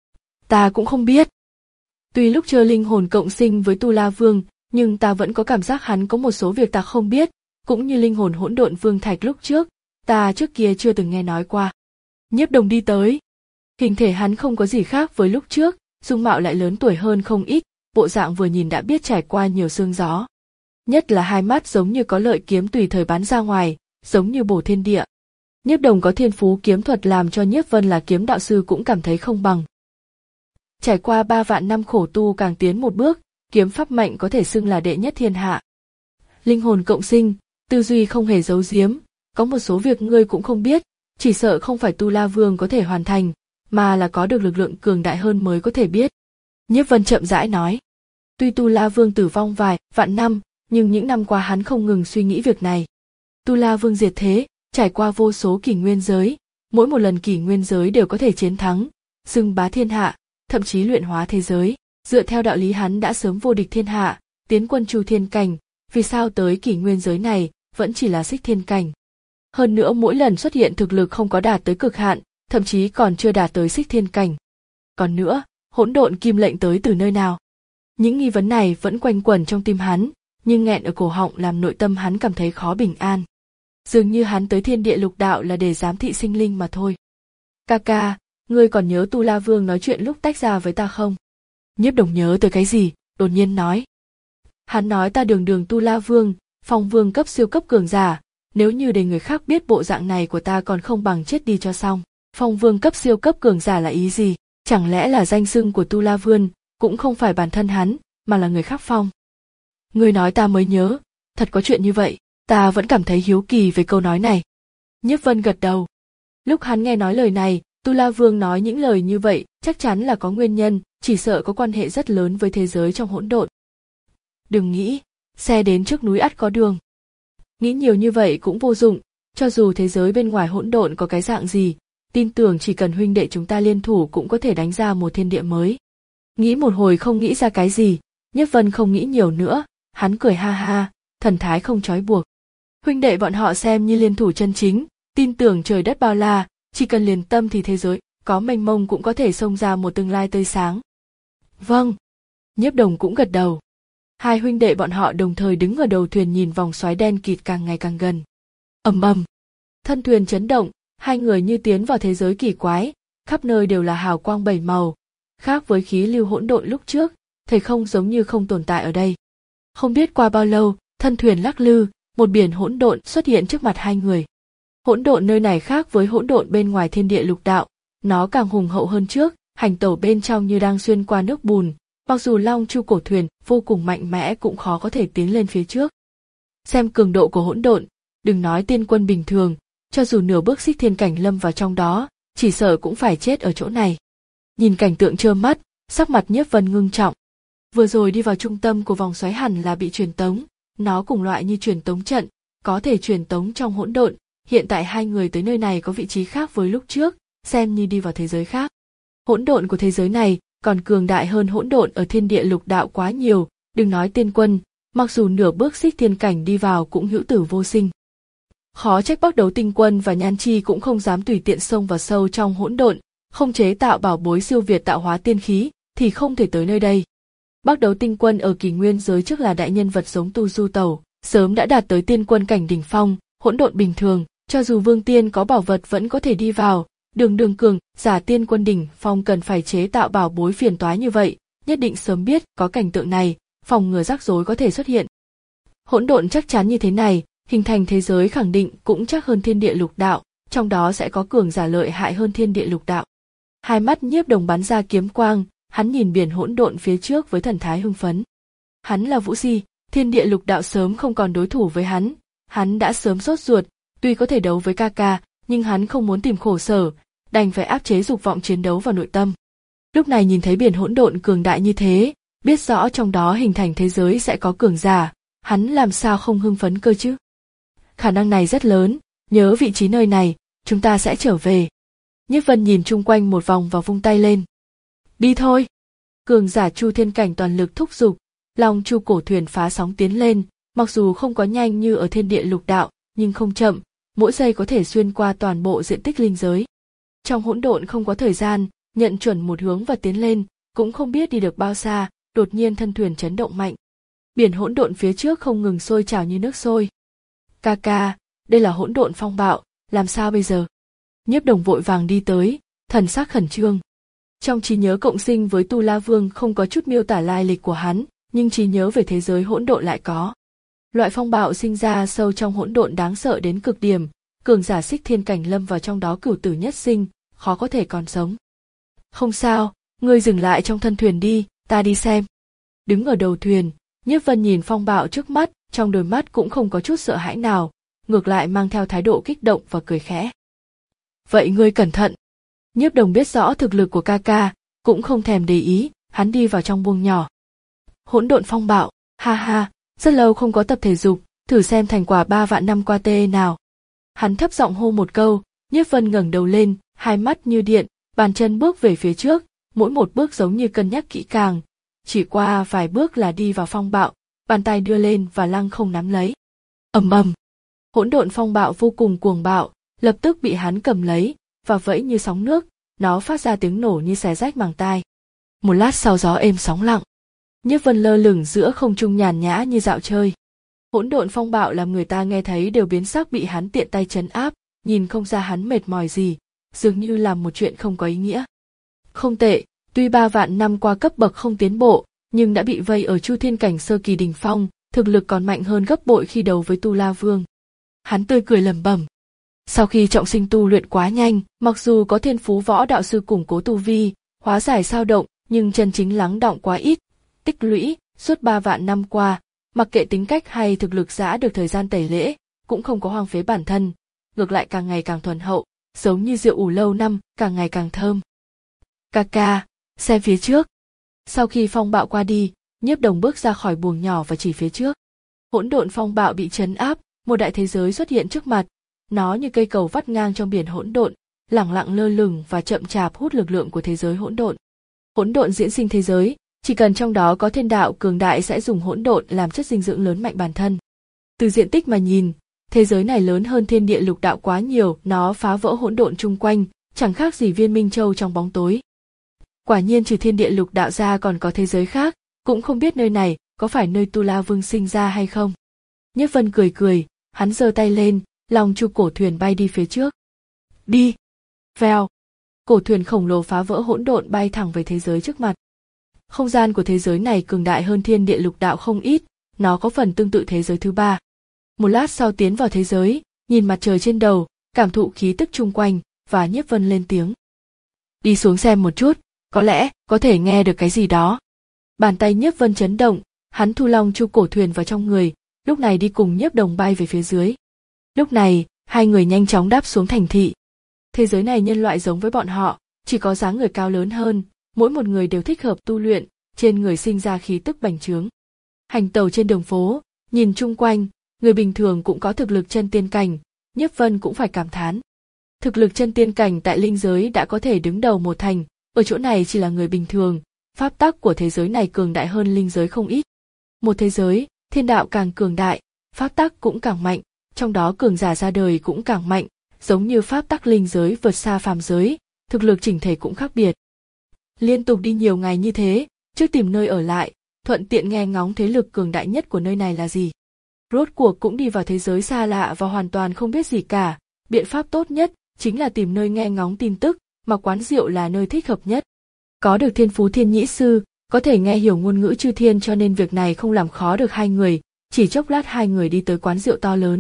Ta cũng không biết. Tuy lúc chơi linh hồn cộng sinh với Tu La Vương, nhưng ta vẫn có cảm giác hắn có một số việc ta không biết, cũng như linh hồn hỗn độn Vương Thạch lúc trước, ta trước kia chưa từng nghe nói qua. Nhiếp Đồng đi tới. Hình thể hắn không có gì khác với lúc trước, dung mạo lại lớn tuổi hơn không ít, bộ dạng vừa nhìn đã biết trải qua nhiều sương gió. Nhất là hai mắt giống như có lợi kiếm tùy thời bắn ra ngoài, giống như bổ thiên địa. Nhiếp Đồng có thiên phú kiếm thuật làm cho Nhiếp Vân là kiếm đạo sư cũng cảm thấy không bằng. Trải qua ba vạn năm khổ tu càng tiến một bước, kiếm pháp mạnh có thể xưng là đệ nhất thiên hạ. Linh hồn cộng sinh, tư duy không hề giấu giếm, có một số việc ngươi cũng không biết, chỉ sợ không phải Tu La Vương có thể hoàn thành, mà là có được lực lượng cường đại hơn mới có thể biết. Nhiếp Vân chậm rãi nói. Tuy Tu La Vương tử vong vài vạn năm, nhưng những năm qua hắn không ngừng suy nghĩ việc này. Tu La Vương diệt thế, trải qua vô số kỷ nguyên giới, mỗi một lần kỷ nguyên giới đều có thể chiến thắng, xưng bá thiên hạ, thậm chí luyện hóa thế giới. Dựa theo đạo lý hắn đã sớm vô địch thiên hạ, tiến quân chu thiên cảnh, vì sao tới kỷ nguyên giới này vẫn chỉ là xích thiên cảnh. Hơn nữa mỗi lần xuất hiện thực lực không có đạt tới cực hạn, thậm chí còn chưa đạt tới xích thiên cảnh. Còn nữa, hỗn độn kim lệnh tới từ nơi nào? Những nghi vấn này vẫn quanh quẩn trong tim hắn, nhưng nghẹn ở cổ họng làm nội tâm hắn cảm thấy khó bình an. Dường như hắn tới thiên địa lục đạo là để giám thị sinh linh mà thôi. Ca ca, ngươi còn nhớ Tu La Vương nói chuyện lúc tách ra với ta không? Nhiếp Đồng nhớ tới cái gì, đột nhiên nói. Hắn nói ta đường đường Tu La Vương, Phong Vương cấp siêu cấp cường giả, nếu như để người khác biết bộ dạng này của ta còn không bằng chết đi cho xong. Phong Vương cấp siêu cấp cường giả là ý gì? Chẳng lẽ là danh xưng của Tu La Vương, cũng không phải bản thân hắn, mà là người khác phong. Ngươi nói ta mới nhớ, thật có chuyện như vậy, ta vẫn cảm thấy hiếu kỳ về câu nói này. Nhiếp Vân gật đầu. Lúc hắn nghe nói lời này, Tu La Vương nói những lời như vậy, chắc chắn là có nguyên nhân, chỉ sợ có quan hệ rất lớn với thế giới trong hỗn độn. Đừng nghĩ, xe đến trước núi ắt có đường. Nghĩ nhiều như vậy cũng vô dụng, cho dù thế giới bên ngoài hỗn độn có cái dạng gì, tin tưởng chỉ cần huynh đệ chúng ta liên thủ cũng có thể đánh ra một thiên địa mới. Nghĩ một hồi không nghĩ ra cái gì, Nhiếp Vân không nghĩ nhiều nữa, hắn cười ha ha, thần thái không trói buộc. Huynh đệ bọn họ xem như liên thủ chân chính, tin tưởng trời đất bao la, chỉ cần liền tâm thì thế giới có mênh mông cũng có thể xông ra một tương lai tươi sáng. Vâng. Nhiếp Đồng cũng gật đầu. Hai huynh đệ bọn họ đồng thời đứng ở đầu thuyền nhìn vòng xoáy đen kịt càng ngày càng gần. Ầm ầm. Thân thuyền chấn động, hai người như tiến vào thế giới kỳ quái, khắp nơi đều là hào quang bảy màu. Khác với khí lưu hỗn độn lúc trước, thời không giống như không tồn tại ở đây. Không biết qua bao lâu, thân thuyền lắc lư, một biển hỗn độn xuất hiện trước mặt hai người. Hỗn độn nơi này khác với hỗn độn bên ngoài thiên địa lục đạo, nó càng hùng hậu hơn trước, hành tẩu bên trong như đang xuyên qua nước bùn, mặc dù Long Chu cổ thuyền vô cùng mạnh mẽ cũng khó có thể tiến lên phía trước. Xem cường độ của hỗn độn, đừng nói tiên quân bình thường, cho dù nửa bước xích thiên cảnh lâm vào trong đó, chỉ sợ cũng phải chết ở chỗ này. Nhìn cảnh tượng trơ mắt, sắc mặt Nhiếp Vân ngưng trọng. Vừa rồi đi vào trung tâm của vòng xoáy hẳn là bị truyền tống, nó cùng loại như truyền tống trận, có thể truyền tống trong hỗn độn. Hiện tại hai người tới nơi này có vị trí khác với lúc trước, xem như đi vào thế giới khác. Hỗn độn của thế giới này còn cường đại hơn hỗn độn ở thiên địa lục đạo quá nhiều, đừng nói tiên quân, mặc dù nửa bước xích thiên cảnh đi vào cũng hữu tử vô sinh. Khó trách Bắc Đấu Tinh Quân và Nhan Chi cũng không dám tùy tiện xông vào sâu trong hỗn độn, không chế tạo bảo bối siêu việt tạo hóa tiên khí thì không thể tới nơi đây. Bắc Đấu Tinh Quân ở kỷ nguyên giới trước là đại nhân vật giống tu du tẩu, sớm đã đạt tới tiên quân cảnh đỉnh phong, hỗn độn bình thường, cho dù vương tiên có bảo vật vẫn có thể đi vào, đường đường cường, giả tiên quân đỉnh phong cần phải chế tạo bảo bối phiền toái như vậy, nhất định sớm biết có cảnh tượng này, phòng ngừa rắc rối có thể xuất hiện. Hỗn độn chắc chắn như thế này, hình thành thế giới khẳng định cũng chắc hơn thiên địa lục đạo, trong đó sẽ có cường giả lợi hại hơn thiên địa lục đạo. Hai mắt Nhiếp Đồng bắn ra kiếm quang, hắn nhìn biển hỗn độn phía trước với thần thái hưng phấn. Hắn là Vũ Si, thiên địa lục đạo sớm không còn đối thủ với hắn, hắn đã sớm sốt ruột, tuy có thể đấu với ca ca, nhưng hắn không muốn tìm khổ sở, đành phải áp chế dục vọng chiến đấu vào nội tâm. Lúc này nhìn thấy biển hỗn độn cường đại như thế, biết rõ trong đó hình thành thế giới sẽ có cường giả, hắn làm sao không hưng phấn cơ chứ? Khả năng này rất lớn, nhớ vị trí nơi này, chúng ta sẽ trở về. Nhiếp Vân nhìn chung quanh một vòng và vung tay lên. Đi thôi. Cường giả Chu Thiên Cảnh toàn lực thúc giục, Long Chu cổ thuyền phá sóng tiến lên, mặc dù không có nhanh như ở thiên địa lục đạo, nhưng không chậm, mỗi giây có thể xuyên qua toàn bộ diện tích linh giới. Trong hỗn độn không có thời gian, nhận chuẩn một hướng và tiến lên, cũng không biết đi được bao xa, đột nhiên thân thuyền chấn động mạnh. Biển hỗn độn phía trước không ngừng sôi trào như nước sôi. Ca ca, đây là hỗn độn phong bạo, làm sao bây giờ? Nhiếp Đồng vội vàng đi tới, thần sắc khẩn trương. Trong trí nhớ cộng sinh với Tu La Vương không có chút miêu tả lai lịch của hắn, nhưng trí nhớ về thế giới hỗn độn lại có. Loại phong bạo sinh ra sâu trong hỗn độn đáng sợ đến cực điểm, cường giả xích thiên cảnh lâm vào trong đó cửu tử nhất sinh, khó có thể còn sống. Không sao, ngươi dừng lại trong thân thuyền đi, ta đi xem. Đứng ở đầu thuyền, Nhiếp Vân nhìn phong bạo trước mắt, trong đôi mắt cũng không có chút sợ hãi nào, ngược lại mang theo thái độ kích động và cười khẽ. Vậy ngươi cẩn thận. Nhiếp Đồng biết rõ thực lực của ca ca, cũng không thèm để ý, hắn đi vào trong buồng nhỏ. Hỗn độn phong bạo, ha ha, rất lâu không có tập thể dục, thử xem thành quả ba vạn năm qua tê nào. Hắn thấp giọng hô một câu, Nhiếp Vân ngẩng đầu lên, hai mắt như điện, bàn chân bước về phía trước, mỗi một bước giống như cân nhắc kỹ càng. Chỉ qua vài bước là đi vào phong bạo, bàn tay đưa lên và lăng không nắm lấy. Ầm ầm, hỗn độn phong bạo vô cùng cuồng bạo, lập tức bị hắn cầm lấy và vẫy như sóng nước, nó phát ra tiếng nổ như xé rách màng tai. Một lát sau gió êm sóng lặng, Nhiếp Vân lơ lửng giữa không trung nhàn nhã như dạo chơi. Hỗn độn phong bạo làm người ta nghe thấy đều biến sắc, bị hắn tiện tay trấn áp, nhìn không ra hắn mệt mỏi gì, dường như làm một chuyện không có ý nghĩa. Không tệ, tuy ba vạn năm qua cấp bậc không tiến bộ, nhưng đã bị vây ở Chu Thiên Cảnh sơ kỳ đỉnh phong, thực lực còn mạnh hơn gấp bội khi đấu với Tu La Vương. Hắn tươi cười lẩm bẩm. Sau khi trọng sinh tu luyện quá nhanh, mặc dù có thiên phú võ đạo sư củng cố tu vi, hóa giải sao động, nhưng chân chính lắng đọng quá ít, tích lũy, suốt ba vạn năm qua, mặc kệ tính cách hay thực lực giã được thời gian tẩy lễ, cũng không có hoang phế bản thân, ngược lại càng ngày càng thuần hậu, giống như rượu ủ lâu năm, càng ngày càng thơm. Ca ca, xem phía trước. Sau khi phong bạo qua đi, Nhiếp Đồng bước ra khỏi buồng nhỏ và chỉ phía trước. Hỗn độn phong bạo bị trấn áp, một đại thế giới xuất hiện trước mặt. Nó như cây cầu vắt ngang trong biển hỗn độn, lẳng lặng lơ lửng và chậm chạp hút lực lượng của thế giới hỗn độn. Hỗn độn diễn sinh thế giới, chỉ cần trong đó có thiên đạo cường đại sẽ dùng hỗn độn làm chất dinh dưỡng lớn mạnh bản thân. Từ diện tích mà nhìn, thế giới này lớn hơn thiên địa lục đạo quá nhiều, nó phá vỡ hỗn độn chung quanh, chẳng khác gì viên minh châu trong bóng tối. Quả nhiên trừ thiên địa lục đạo ra còn có thế giới khác, cũng không biết nơi này có phải nơi Tu La Vương sinh ra hay không. Nhiếp Vân cười cười, hắn giơ tay lên, Long Chu cổ thuyền bay đi phía trước. Đi! Vèo! Cổ thuyền khổng lồ phá vỡ hỗn độn bay thẳng về thế giới trước mặt. Không gian của thế giới này cường đại hơn thiên địa lục đạo không ít, nó có phần tương tự thế giới thứ ba. Một lát sau tiến vào thế giới, nhìn mặt trời trên đầu, cảm thụ khí tức chung quanh, và Nhiếp Vân lên tiếng. Đi xuống xem một chút, có lẽ có thể nghe được cái gì đó. Bàn tay Nhiếp Vân chấn động, hắn thu Long Chu cổ thuyền vào trong người, lúc này đi cùng Nhiếp Đồng bay về phía dưới. Lúc này, hai người nhanh chóng đáp xuống thành thị. Thế giới này nhân loại giống với bọn họ, chỉ có dáng người cao lớn hơn, mỗi một người đều thích hợp tu luyện, trên người sinh ra khí tức bành trướng. Hành tẩu trên đường phố, nhìn chung quanh, người bình thường cũng có thực lực chân tiên cảnh, Nhiếp Vân cũng phải cảm thán. Thực lực chân tiên cảnh tại linh giới đã có thể đứng đầu một thành, ở chỗ này chỉ là người bình thường, pháp tắc của thế giới này cường đại hơn linh giới không ít. Một thế giới, thiên đạo càng cường đại, pháp tắc cũng càng mạnh, trong đó cường giả ra đời cũng càng mạnh, giống như pháp tắc linh giới vượt xa phàm giới, thực lực chỉnh thể cũng khác biệt. Liên tục đi nhiều ngày như thế, trước tìm nơi ở lại, thuận tiện nghe ngóng thế lực cường đại nhất của nơi này là gì. Rốt cuộc cũng đi vào thế giới xa lạ và hoàn toàn không biết gì cả, biện pháp tốt nhất chính là tìm nơi nghe ngóng tin tức, mà quán rượu là nơi thích hợp nhất. Có được thiên phú thiên nhĩ sư, có thể nghe hiểu ngôn ngữ chư thiên cho nên việc này không làm khó được hai người, chỉ chốc lát hai người đi tới quán rượu to lớn.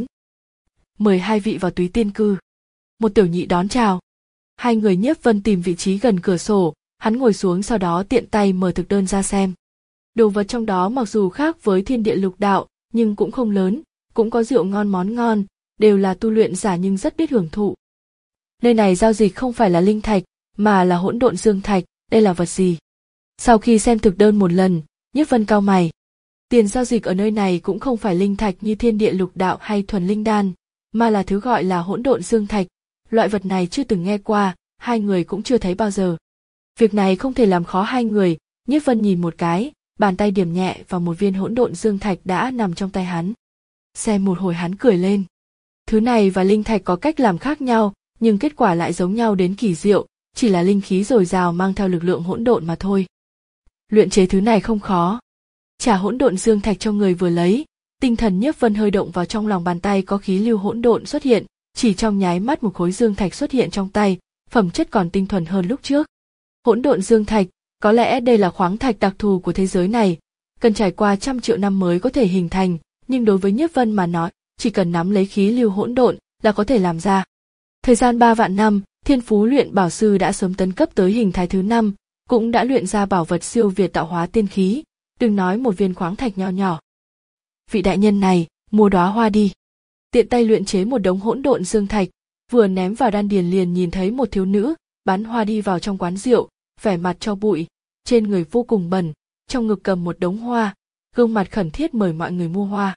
Mời hai vị vào túy tiên cư. Một tiểu nhị đón chào. Hai người Nhiếp Vân tìm vị trí gần cửa sổ, hắn ngồi xuống sau đó tiện tay mở thực đơn ra xem. Đồ vật trong đó mặc dù khác với thiên địa lục đạo, nhưng cũng không lớn, cũng có rượu ngon món ngon, đều là tu luyện giả nhưng rất biết hưởng thụ. Nơi này giao dịch không phải là linh thạch, mà là hỗn độn dương thạch, đây là vật gì? Sau khi xem thực đơn một lần, Nhiếp Vân cau mày. Tiền giao dịch ở nơi này cũng không phải linh thạch như thiên địa lục đạo hay thuần linh đan, mà là thứ gọi là hỗn độn dương thạch. Loại vật này chưa từng nghe qua, hai người cũng chưa thấy bao giờ. Việc này không thể làm khó hai người, Nhiếp Vân nhìn một cái, bàn tay điểm nhẹ vào một viên hỗn độn dương thạch đã nằm trong tay hắn. Xem một hồi hắn cười lên. Thứ này và linh thạch có cách làm khác nhau, nhưng kết quả lại giống nhau đến kỳ diệu, chỉ là linh khí dồi dào mang theo lực lượng hỗn độn mà thôi. Luyện chế thứ này không khó. Trả hỗn độn dương thạch cho người vừa lấy, tinh thần Nhiếp Vân hơi động vào trong lòng bàn tay có khí lưu hỗn độn xuất hiện, chỉ trong nháy mắt một khối dương thạch xuất hiện trong tay, phẩm chất còn tinh thuần hơn lúc trước. Hỗn độn dương thạch, có lẽ đây là khoáng thạch đặc thù của thế giới này, cần trải qua trăm triệu năm mới có thể hình thành, nhưng đối với Nhiếp Vân mà nói, chỉ cần nắm lấy khí lưu hỗn độn là có thể làm ra. Thời gian ba vạn năm, thiên phú luyện bảo sư đã sớm tấn cấp tới hình thái thứ năm, cũng đã luyện ra bảo vật siêu việt tạo hóa tiên khí, đừng nói một viên khoáng thạch nho nhỏ. Vị đại nhân này, mua đóa hoa đi. Tiện tay luyện chế một đống hỗn độn dương thạch, vừa ném vào đan điền liền nhìn thấy một thiếu nữ bắn hoa đi vào trong quán rượu, vẻ mặt cho bụi, trên người vô cùng bẩn, trong ngực cầm một đống hoa, gương mặt khẩn thiết mời mọi người mua hoa.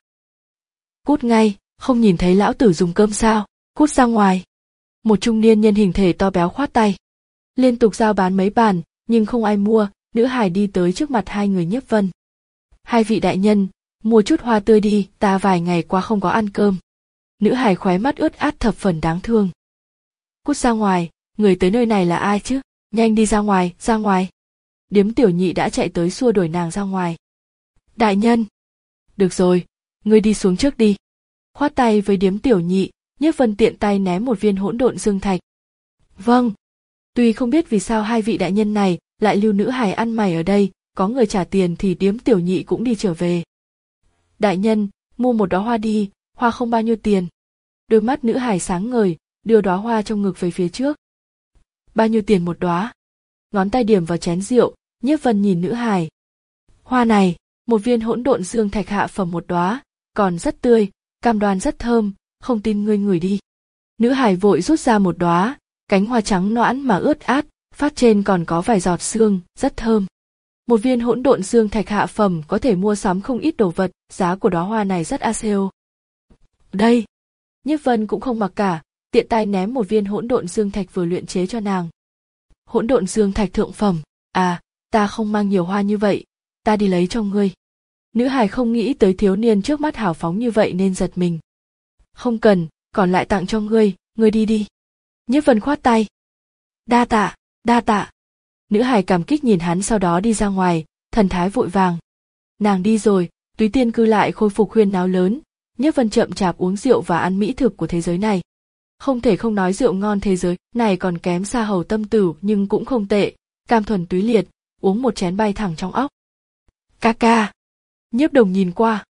Cút ngay, không nhìn thấy lão tử dùng cơm sao, cút ra ngoài. Một trung niên nhân hình thể to béo khoát tay. Liên tục giao bán mấy bàn, nhưng không ai mua, nữ hài đi tới trước mặt hai người Nhiếp Vân. Hai vị đại nhân, mua chút hoa tươi đi, ta vài ngày qua không có ăn cơm. Nữ hài khóe mắt ướt át thập phần đáng thương. Cút ra ngoài, người tới nơi này là ai chứ? Nhanh đi ra ngoài, ra ngoài. Điếm tiểu nhị đã chạy tới xua đuổi nàng ra ngoài. Đại nhân. Được rồi, ngươi đi xuống trước đi. Khoát tay với điếm tiểu nhị, Nhiếp Vân tiện tay ném một viên hỗn độn dương thạch. Vâng. Tuy không biết vì sao hai vị đại nhân này lại lưu nữ hài ăn mày ở đây, có người trả tiền thì điếm tiểu nhị cũng đi trở về. Đại nhân, mua một đóa hoa đi, hoa không bao nhiêu tiền. Đôi mắt nữ hài sáng ngời, đưa đóa hoa trong ngực về phía trước. Bao nhiêu tiền một đóa? Ngón tay điểm vào chén rượu, Nhiếp Vân nhìn nữ hài. Hoa này, một viên hỗn độn dương thạch hạ phẩm một đóa, còn rất tươi, cam đoan rất thơm, không tin ngươi ngửi đi. Nữ hài vội rút ra một đóa, cánh hoa trắng nõn mà ướt át, phát trên còn có vài giọt sương, rất thơm. Một viên hỗn độn dương thạch hạ phẩm có thể mua sắm không ít đồ vật, giá của đóa hoa này rất a xê ô. Đây, Nhiếp Vân cũng không mặc cả, tiện tay ném một viên hỗn độn dương thạch vừa luyện chế cho nàng. Hỗn độn dương thạch thượng phẩm, à, ta không mang nhiều hoa như vậy, ta đi lấy cho ngươi. Nữ hài không nghĩ tới thiếu niên trước mắt hào phóng như vậy nên giật mình. Không cần, còn lại tặng cho ngươi, ngươi đi đi. Nhiếp Vân khoát tay. Đa tạ, đa tạ. Nữ hài cảm kích nhìn hắn sau đó đi ra ngoài, thần thái vội vàng. Nàng đi rồi, túy tiên cư lại khôi phục huyên náo lớn, Nhiếp Vân chậm chạp uống rượu và ăn mỹ thực của thế giới này. Không thể không nói rượu ngon thế giới này còn kém xa Hầu Tâm Tử nhưng cũng không tệ, cam thuần túy liệt, uống một chén bay thẳng trong óc. Ca ca. Nhiếp Đồng nhìn qua.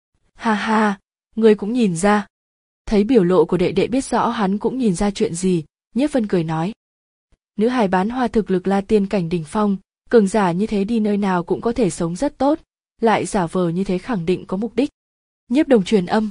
Ha ha, ngươi cũng nhìn ra. Thấy biểu lộ của đệ đệ biết rõ hắn cũng nhìn ra chuyện gì, Nhiếp Vân cười nói. Nữ hài bán hoa thực lực La Tiên cảnh đỉnh phong, cường giả như thế đi nơi nào cũng có thể sống rất tốt, lại giả vờ như thế khẳng định có mục đích. Nhiếp Đồng truyền âm.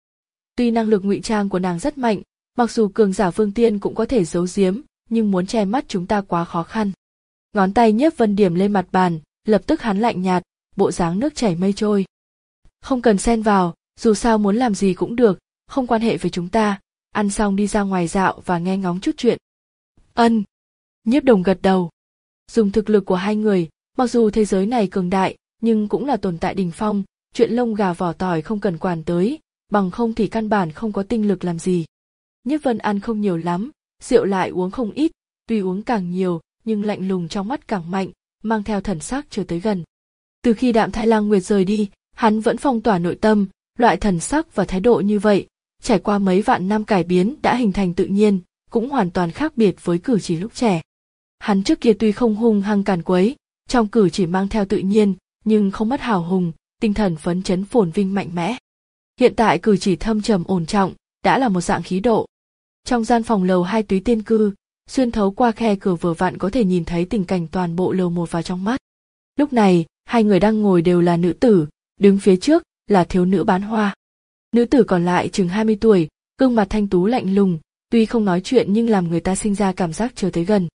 Tuy năng lực ngụy trang của nàng rất mạnh, mặc dù cường giả Vương Tiên cũng có thể giấu giếm, nhưng muốn che mắt chúng ta quá khó khăn. Ngón tay Nhiếp Vân điểm lên mặt bàn, lập tức hắn lạnh nhạt, bộ dáng nước chảy mây trôi. Không cần xen vào, dù sao muốn làm gì cũng được, không quan hệ với chúng ta, ăn xong đi ra ngoài dạo và nghe ngóng chút chuyện. Ân. Nhiếp Đồng gật đầu. Dùng thực lực của hai người, mặc dù thế giới này cường đại, nhưng cũng là tồn tại đỉnh phong, chuyện lông gà vỏ tỏi không cần quản tới, bằng không thì căn bản không có tinh lực làm gì. Nhiếp Vân ăn không nhiều lắm, rượu lại uống không ít, tuy uống càng nhiều, nhưng lạnh lùng trong mắt càng mạnh, mang theo thần sắc chưa tới gần. Từ khi Đạm Thái Lang Nguyệt rời đi, hắn vẫn phong tỏa nội tâm, loại thần sắc và thái độ như vậy, trải qua mấy vạn năm cải biến đã hình thành tự nhiên, cũng hoàn toàn khác biệt với cử chỉ lúc trẻ. Hắn trước kia tuy không hung hăng càn quấy, trong cử chỉ mang theo tự nhiên, nhưng không mất hào hùng, tinh thần phấn chấn phồn vinh mạnh mẽ. Hiện tại cử chỉ thâm trầm ổn trọng, đã là một dạng khí độ. Trong gian phòng lầu hai Túy Tiên Cư, xuyên thấu qua khe cửa vừa vặn có thể nhìn thấy tình cảnh toàn bộ lầu một vào trong mắt. Lúc này, hai người đang ngồi đều là nữ tử, đứng phía trước là thiếu nữ bán hoa. Nữ tử còn lại chừng hai mươi tuổi, gương mặt thanh tú lạnh lùng, tuy không nói chuyện nhưng làm người ta sinh ra cảm giác chờ tới gần.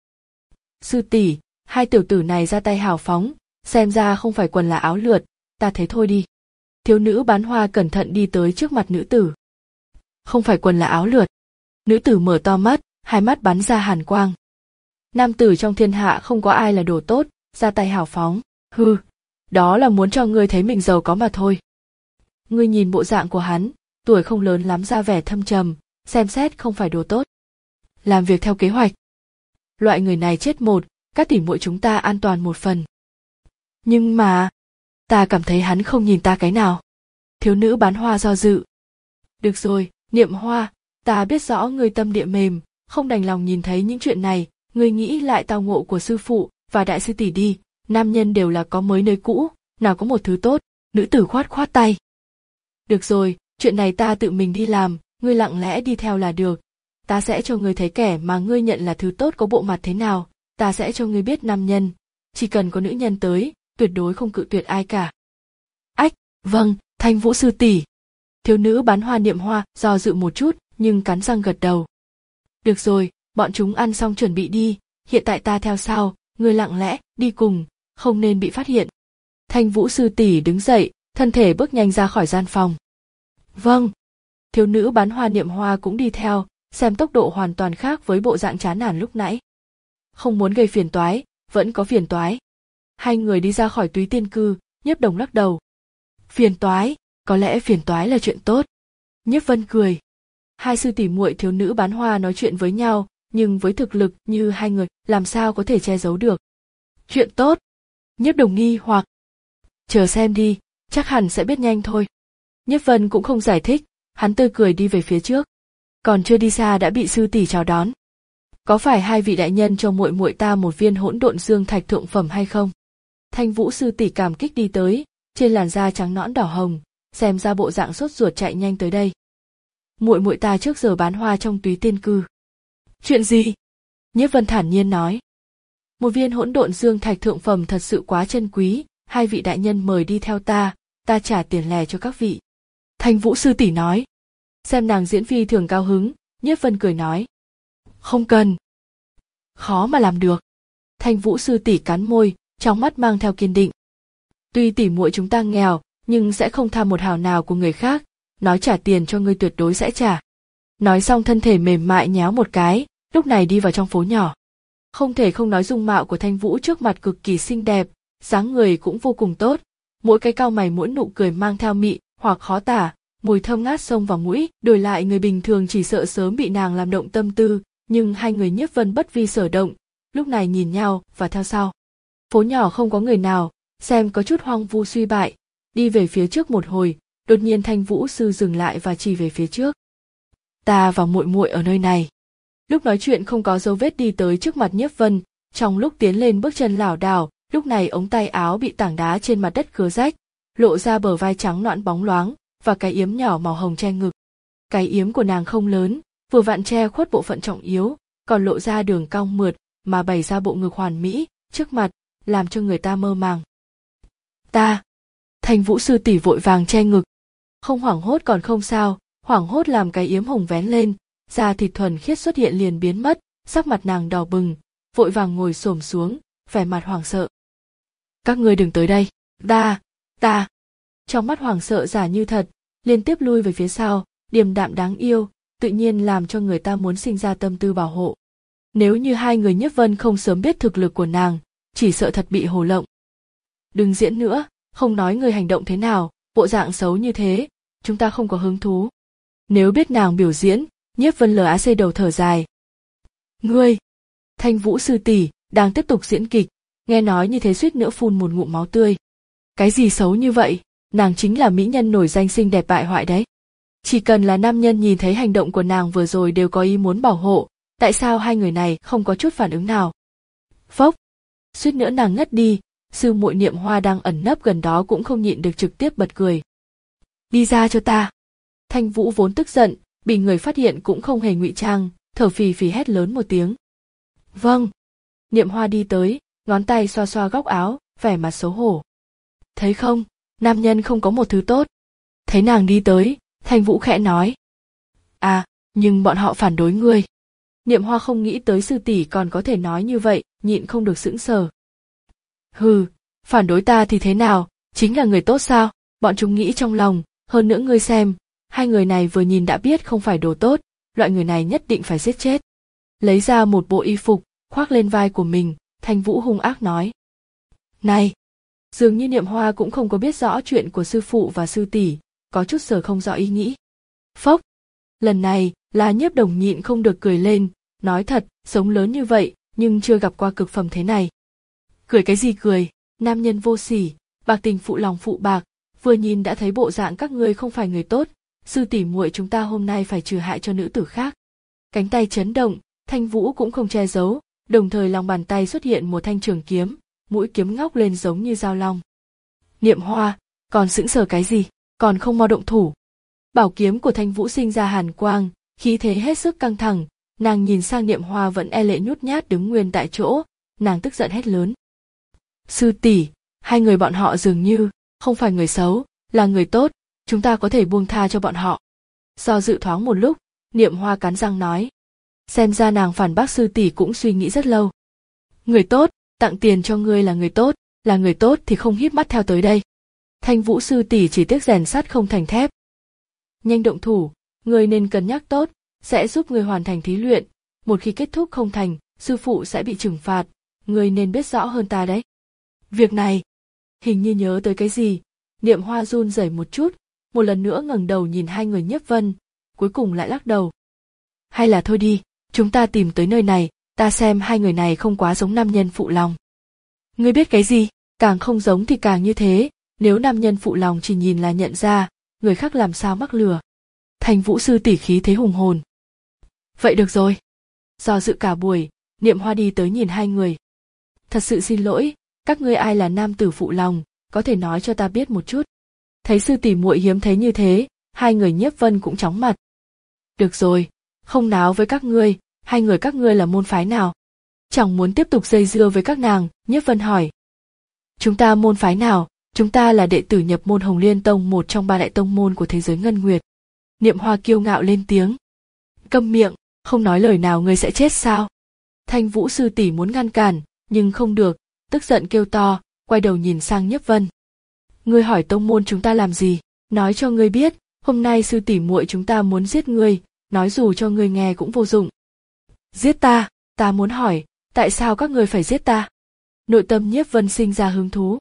Sư tỷ, hai tiểu tử này ra tay hào phóng, xem ra không phải quần là áo lượt, ta thấy thôi đi. Thiếu nữ bán hoa cẩn thận đi tới trước mặt nữ tử. Không phải quần là áo lượt. Nữ tử mở to mắt, hai mắt bắn ra hàn quang. Nam tử trong thiên hạ không có ai là đồ tốt, ra tay hào phóng, hư, đó là muốn cho ngươi thấy mình giàu có mà thôi. Ngươi nhìn bộ dạng của hắn, tuổi không lớn lắm ra vẻ thâm trầm, xem xét không phải đồ tốt. Làm việc theo kế hoạch. Loại người này chết một, các tỉ muội chúng ta an toàn một phần. Nhưng mà, ta cảm thấy hắn không nhìn ta cái nào. Thiếu nữ bán hoa do dự. Được rồi, Niệm Hoa, ta biết rõ ngươi tâm địa mềm, không đành lòng nhìn thấy những chuyện này, ngươi nghĩ lại tao ngộ của sư phụ và đại sư tỷ đi, nam nhân đều là có mới nơi cũ, nào có một thứ tốt. Nữ tử khoát khoát tay. Được rồi, chuyện này ta tự mình đi làm, ngươi lặng lẽ đi theo là được. Ta sẽ cho ngươi thấy kẻ mà ngươi nhận là thứ tốt có bộ mặt thế nào, ta sẽ cho ngươi biết nam nhân, chỉ cần có nữ nhân tới, tuyệt đối không cự tuyệt ai cả. Ách, vâng, Thanh Vũ sư tỷ. Thiếu nữ bán hoa Niệm Hoa do dự một chút, nhưng cắn răng gật đầu. Được rồi, bọn chúng ăn xong chuẩn bị đi, hiện tại ta theo sau, ngươi lặng lẽ đi cùng, không nên bị phát hiện. Thanh Vũ sư tỷ đứng dậy, thân thể bước nhanh ra khỏi gian phòng. Vâng. Thiếu nữ bán hoa Niệm Hoa cũng đi theo, xem tốc độ hoàn toàn khác với bộ dạng chán nản lúc nãy. Không muốn gây phiền toái, vẫn có phiền toái. Hai người đi ra khỏi Túy Tiên Cư, Nhiếp Đồng lắc đầu. Phiền toái, có lẽ phiền toái là chuyện tốt. Nhiếp Vân cười. Hai sư tỷ muội thiếu nữ bán hoa nói chuyện với nhau, nhưng với thực lực như hai người, làm sao có thể che giấu được. Chuyện tốt. Nhiếp Đồng nghi hoặc. Chờ xem đi, chắc hẳn sẽ biết nhanh thôi. Nhiếp Vân cũng không giải thích, hắn tươi cười đi về phía trước. Còn chưa đi xa đã bị sư tỷ chào đón. Có phải hai vị đại nhân cho muội muội ta một viên hỗn độn dương thạch thượng phẩm hay không? Thanh Vũ sư tỷ cảm kích đi tới, trên làn da trắng nõn đỏ hồng, xem ra bộ dạng sốt ruột chạy nhanh tới đây. Muội muội ta trước giờ bán hoa trong Túy Tiên Cư. Chuyện gì? Nhiếp Vân thản nhiên nói. Một viên hỗn độn dương thạch thượng phẩm thật sự quá chân quý, hai vị đại nhân mời đi theo ta, ta trả tiền lẻ cho các vị. Thanh Vũ sư tỷ nói. Xem nàng diễn phi thường cao hứng, Nhiếp Vân cười nói. Không cần. Khó mà làm được. Thanh Vũ sư tỷ cắn môi, trong mắt mang theo kiên định. Tuy tỷ muội chúng ta nghèo, nhưng sẽ không tham một hào nào của người khác, nói trả tiền cho ngươi tuyệt đối sẽ trả. Nói xong thân thể mềm mại nhéo một cái, lúc này đi vào trong phố nhỏ. Không thể không nói dung mạo của Thanh Vũ trước mặt cực kỳ xinh đẹp, dáng người cũng vô cùng tốt, mỗi cái cau mày mỗi nụ cười mang theo mị hoặc khó tả, mùi thơm ngát xông vào mũi, đổi lại người bình thường chỉ sợ sớm bị nàng làm động tâm tư, nhưng hai người Nhiếp Vân bất vi sở động, lúc này nhìn nhau và theo sau. Phố nhỏ không có người nào, xem có chút hoang vu suy bại, đi về phía trước một hồi, đột nhiên Thanh Vũ sư dừng lại và chỉ về phía trước. Ta và muội muội ở nơi này. Lúc nói chuyện không có dấu vết đi tới trước mặt Nhiếp Vân, trong lúc tiến lên bước chân lảo đảo, lúc này ống tay áo bị tảng đá trên mặt đất cứa rách, lộ ra bờ vai trắng nõn bóng loáng và cái yếm nhỏ màu hồng che ngực. Cái yếm của nàng không lớn, vừa vặn che khuất bộ phận trọng yếu, còn lộ ra đường cong mượt mà bày ra bộ ngực hoàn mỹ trước mặt, làm cho người ta mơ màng. Ta. Thanh Vũ sư tỷ vội vàng che ngực. Không hoảng hốt còn không sao, hoảng hốt làm cái yếm hồng vén lên, da thịt thuần khiết xuất hiện liền biến mất, sắc mặt nàng đỏ bừng, vội vàng ngồi xổm xuống, vẻ mặt hoảng sợ. Các ngươi đừng tới đây, ta, ta. Trong mắt hoảng sợ giả như thật, liên tiếp lui về phía sau, điềm đạm đáng yêu, tự nhiên làm cho người ta muốn sinh ra tâm tư bảo hộ. Nếu như hai người Nhiếp Vân không sớm biết thực lực của nàng, chỉ sợ thật bị hồ lộng. Đừng diễn nữa, không nói người hành động thế nào, bộ dạng xấu như thế, chúng ta không có hứng thú. Nếu biết nàng biểu diễn, Nhiếp Vân lờ xây đầu thở dài. Ngươi, Thanh Vũ sư tỷ đang tiếp tục diễn kịch, nghe nói như thế suýt nữa phun một ngụm máu tươi. Cái gì xấu như vậy, nàng chính là mỹ nhân nổi danh xinh đẹp bại hoại đấy. Chỉ cần là nam nhân nhìn thấy hành động của nàng vừa rồi đều có ý muốn bảo hộ, tại sao hai người này không có chút phản ứng nào? Phốc, suýt nữa nàng ngất đi, sư muội Niệm Hoa đang ẩn nấp gần đó cũng không nhịn được trực tiếp bật cười. Đi ra cho ta. Thanh Vũ vốn tức giận, bị người phát hiện cũng không hề ngụy trang, thở phì phì hét lớn một tiếng. Vâng. Niệm Hoa đi tới, ngón tay xoa xoa góc áo, vẻ mặt xấu hổ. Thấy không, nam nhân không có một thứ tốt. Thấy nàng đi tới, Thanh Vũ khẽ nói. À, nhưng bọn họ phản đối ngươi. Niệm Hoa không nghĩ tới sư tỷ còn có thể nói như vậy, nhịn không được sững sờ. Hừ, phản đối ta thì thế nào, chính là người tốt sao, bọn chúng nghĩ trong lòng, hơn nữa ngươi xem, hai người này vừa nhìn đã biết không phải đồ tốt, loại người này nhất định phải giết chết. Lấy ra một bộ y phục, khoác lên vai của mình, Thanh Vũ hung ác nói. Này! Dường như Niệm Hoa cũng không có biết rõ chuyện của sư phụ và sư tỷ, có chút sở không rõ ý nghĩ. Phốc! Lần này, là Nhiếp Đồng nhịn không được cười lên, nói thật, sống lớn như vậy, nhưng chưa gặp qua cực phẩm thế này. Cười cái gì cười, nam nhân vô sỉ, bạc tình phụ lòng phụ bạc, vừa nhìn đã thấy bộ dạng các ngươi không phải người tốt, sư tỷ muội chúng ta hôm nay phải trừ hại cho nữ tử khác. Cánh tay chấn động, Thanh Vũ cũng không che giấu, đồng thời lòng bàn tay xuất hiện một thanh trường kiếm, mũi kiếm ngóc lên giống như dao long. Niệm Hoa, còn sững sờ cái gì, còn không mau động thủ. Bảo kiếm của Thanh Vũ sinh ra hàn quang, khí thế hết sức căng thẳng, nàng nhìn sang Niệm Hoa vẫn e lệ nhút nhát đứng nguyên tại chỗ, nàng tức giận hét lớn. Sư tỷ, hai người bọn họ dường như không phải người xấu, là người tốt, chúng ta có thể buông tha cho bọn họ. Do dự thoáng một lúc, Niệm Hoa cắn răng nói. Xem ra nàng phản bác sư tỷ cũng suy nghĩ rất lâu. Người tốt, tặng tiền cho ngươi là người tốt, là người tốt thì không híp mắt theo tới đây. Thanh Vũ sư tỷ chỉ tiếc rèn sắt không thành thép. Nhanh động thủ, ngươi nên cân nhắc tốt, sẽ giúp ngươi hoàn thành thí luyện, một khi kết thúc không thành, sư phụ sẽ bị trừng phạt, ngươi nên biết rõ hơn ta đấy. Việc này, hình như nhớ tới cái gì, Niệm Hoa run rẩy một chút, một lần nữa ngẩng đầu nhìn hai người Nhiếp Vân, cuối cùng lại lắc đầu. Hay là thôi đi, chúng ta tìm tới nơi này, ta xem hai người này không quá giống nam nhân phụ lòng. Ngươi biết cái gì, càng không giống thì càng như thế, nếu nam nhân phụ lòng chỉ nhìn là nhận ra, người khác làm sao mắc lừa. Thanh Vũ sư tỷ khí thế hùng hồn. Vậy được rồi. Do dự cả buổi, Niệm Hoa đi tới nhìn hai người. Thật sự xin lỗi, các ngươi ai là nam tử phụ lòng, có thể nói cho ta biết một chút. Thấy sư tỷ muội hiếm thấy như thế, hai người Nhiếp Vân cũng chóng mặt. Được rồi, không náo với các ngươi, hai người các ngươi là môn phái nào? Chẳng muốn tiếp tục dây dưa với các nàng, Nhiếp Vân hỏi. Chúng ta môn phái nào? Chúng ta là đệ tử nhập môn Hồng Liên Tông, một trong ba đại tông môn của thế giới Ngân Nguyệt. Niệm Hoa kiêu ngạo lên tiếng. Câm miệng, không nói lời nào ngươi sẽ chết sao? Thanh Vũ sư tỷ muốn ngăn cản, nhưng không được, tức giận kêu to, quay đầu nhìn sang Nhiếp Vân. Ngươi hỏi tông môn chúng ta làm gì? Nói cho ngươi biết, hôm nay sư tỷ muội chúng ta muốn giết ngươi, nói dù cho ngươi nghe cũng vô dụng. Giết ta? Ta muốn hỏi, tại sao các ngươi phải giết ta? Nội tâm Nhiếp Vân sinh ra hứng thú.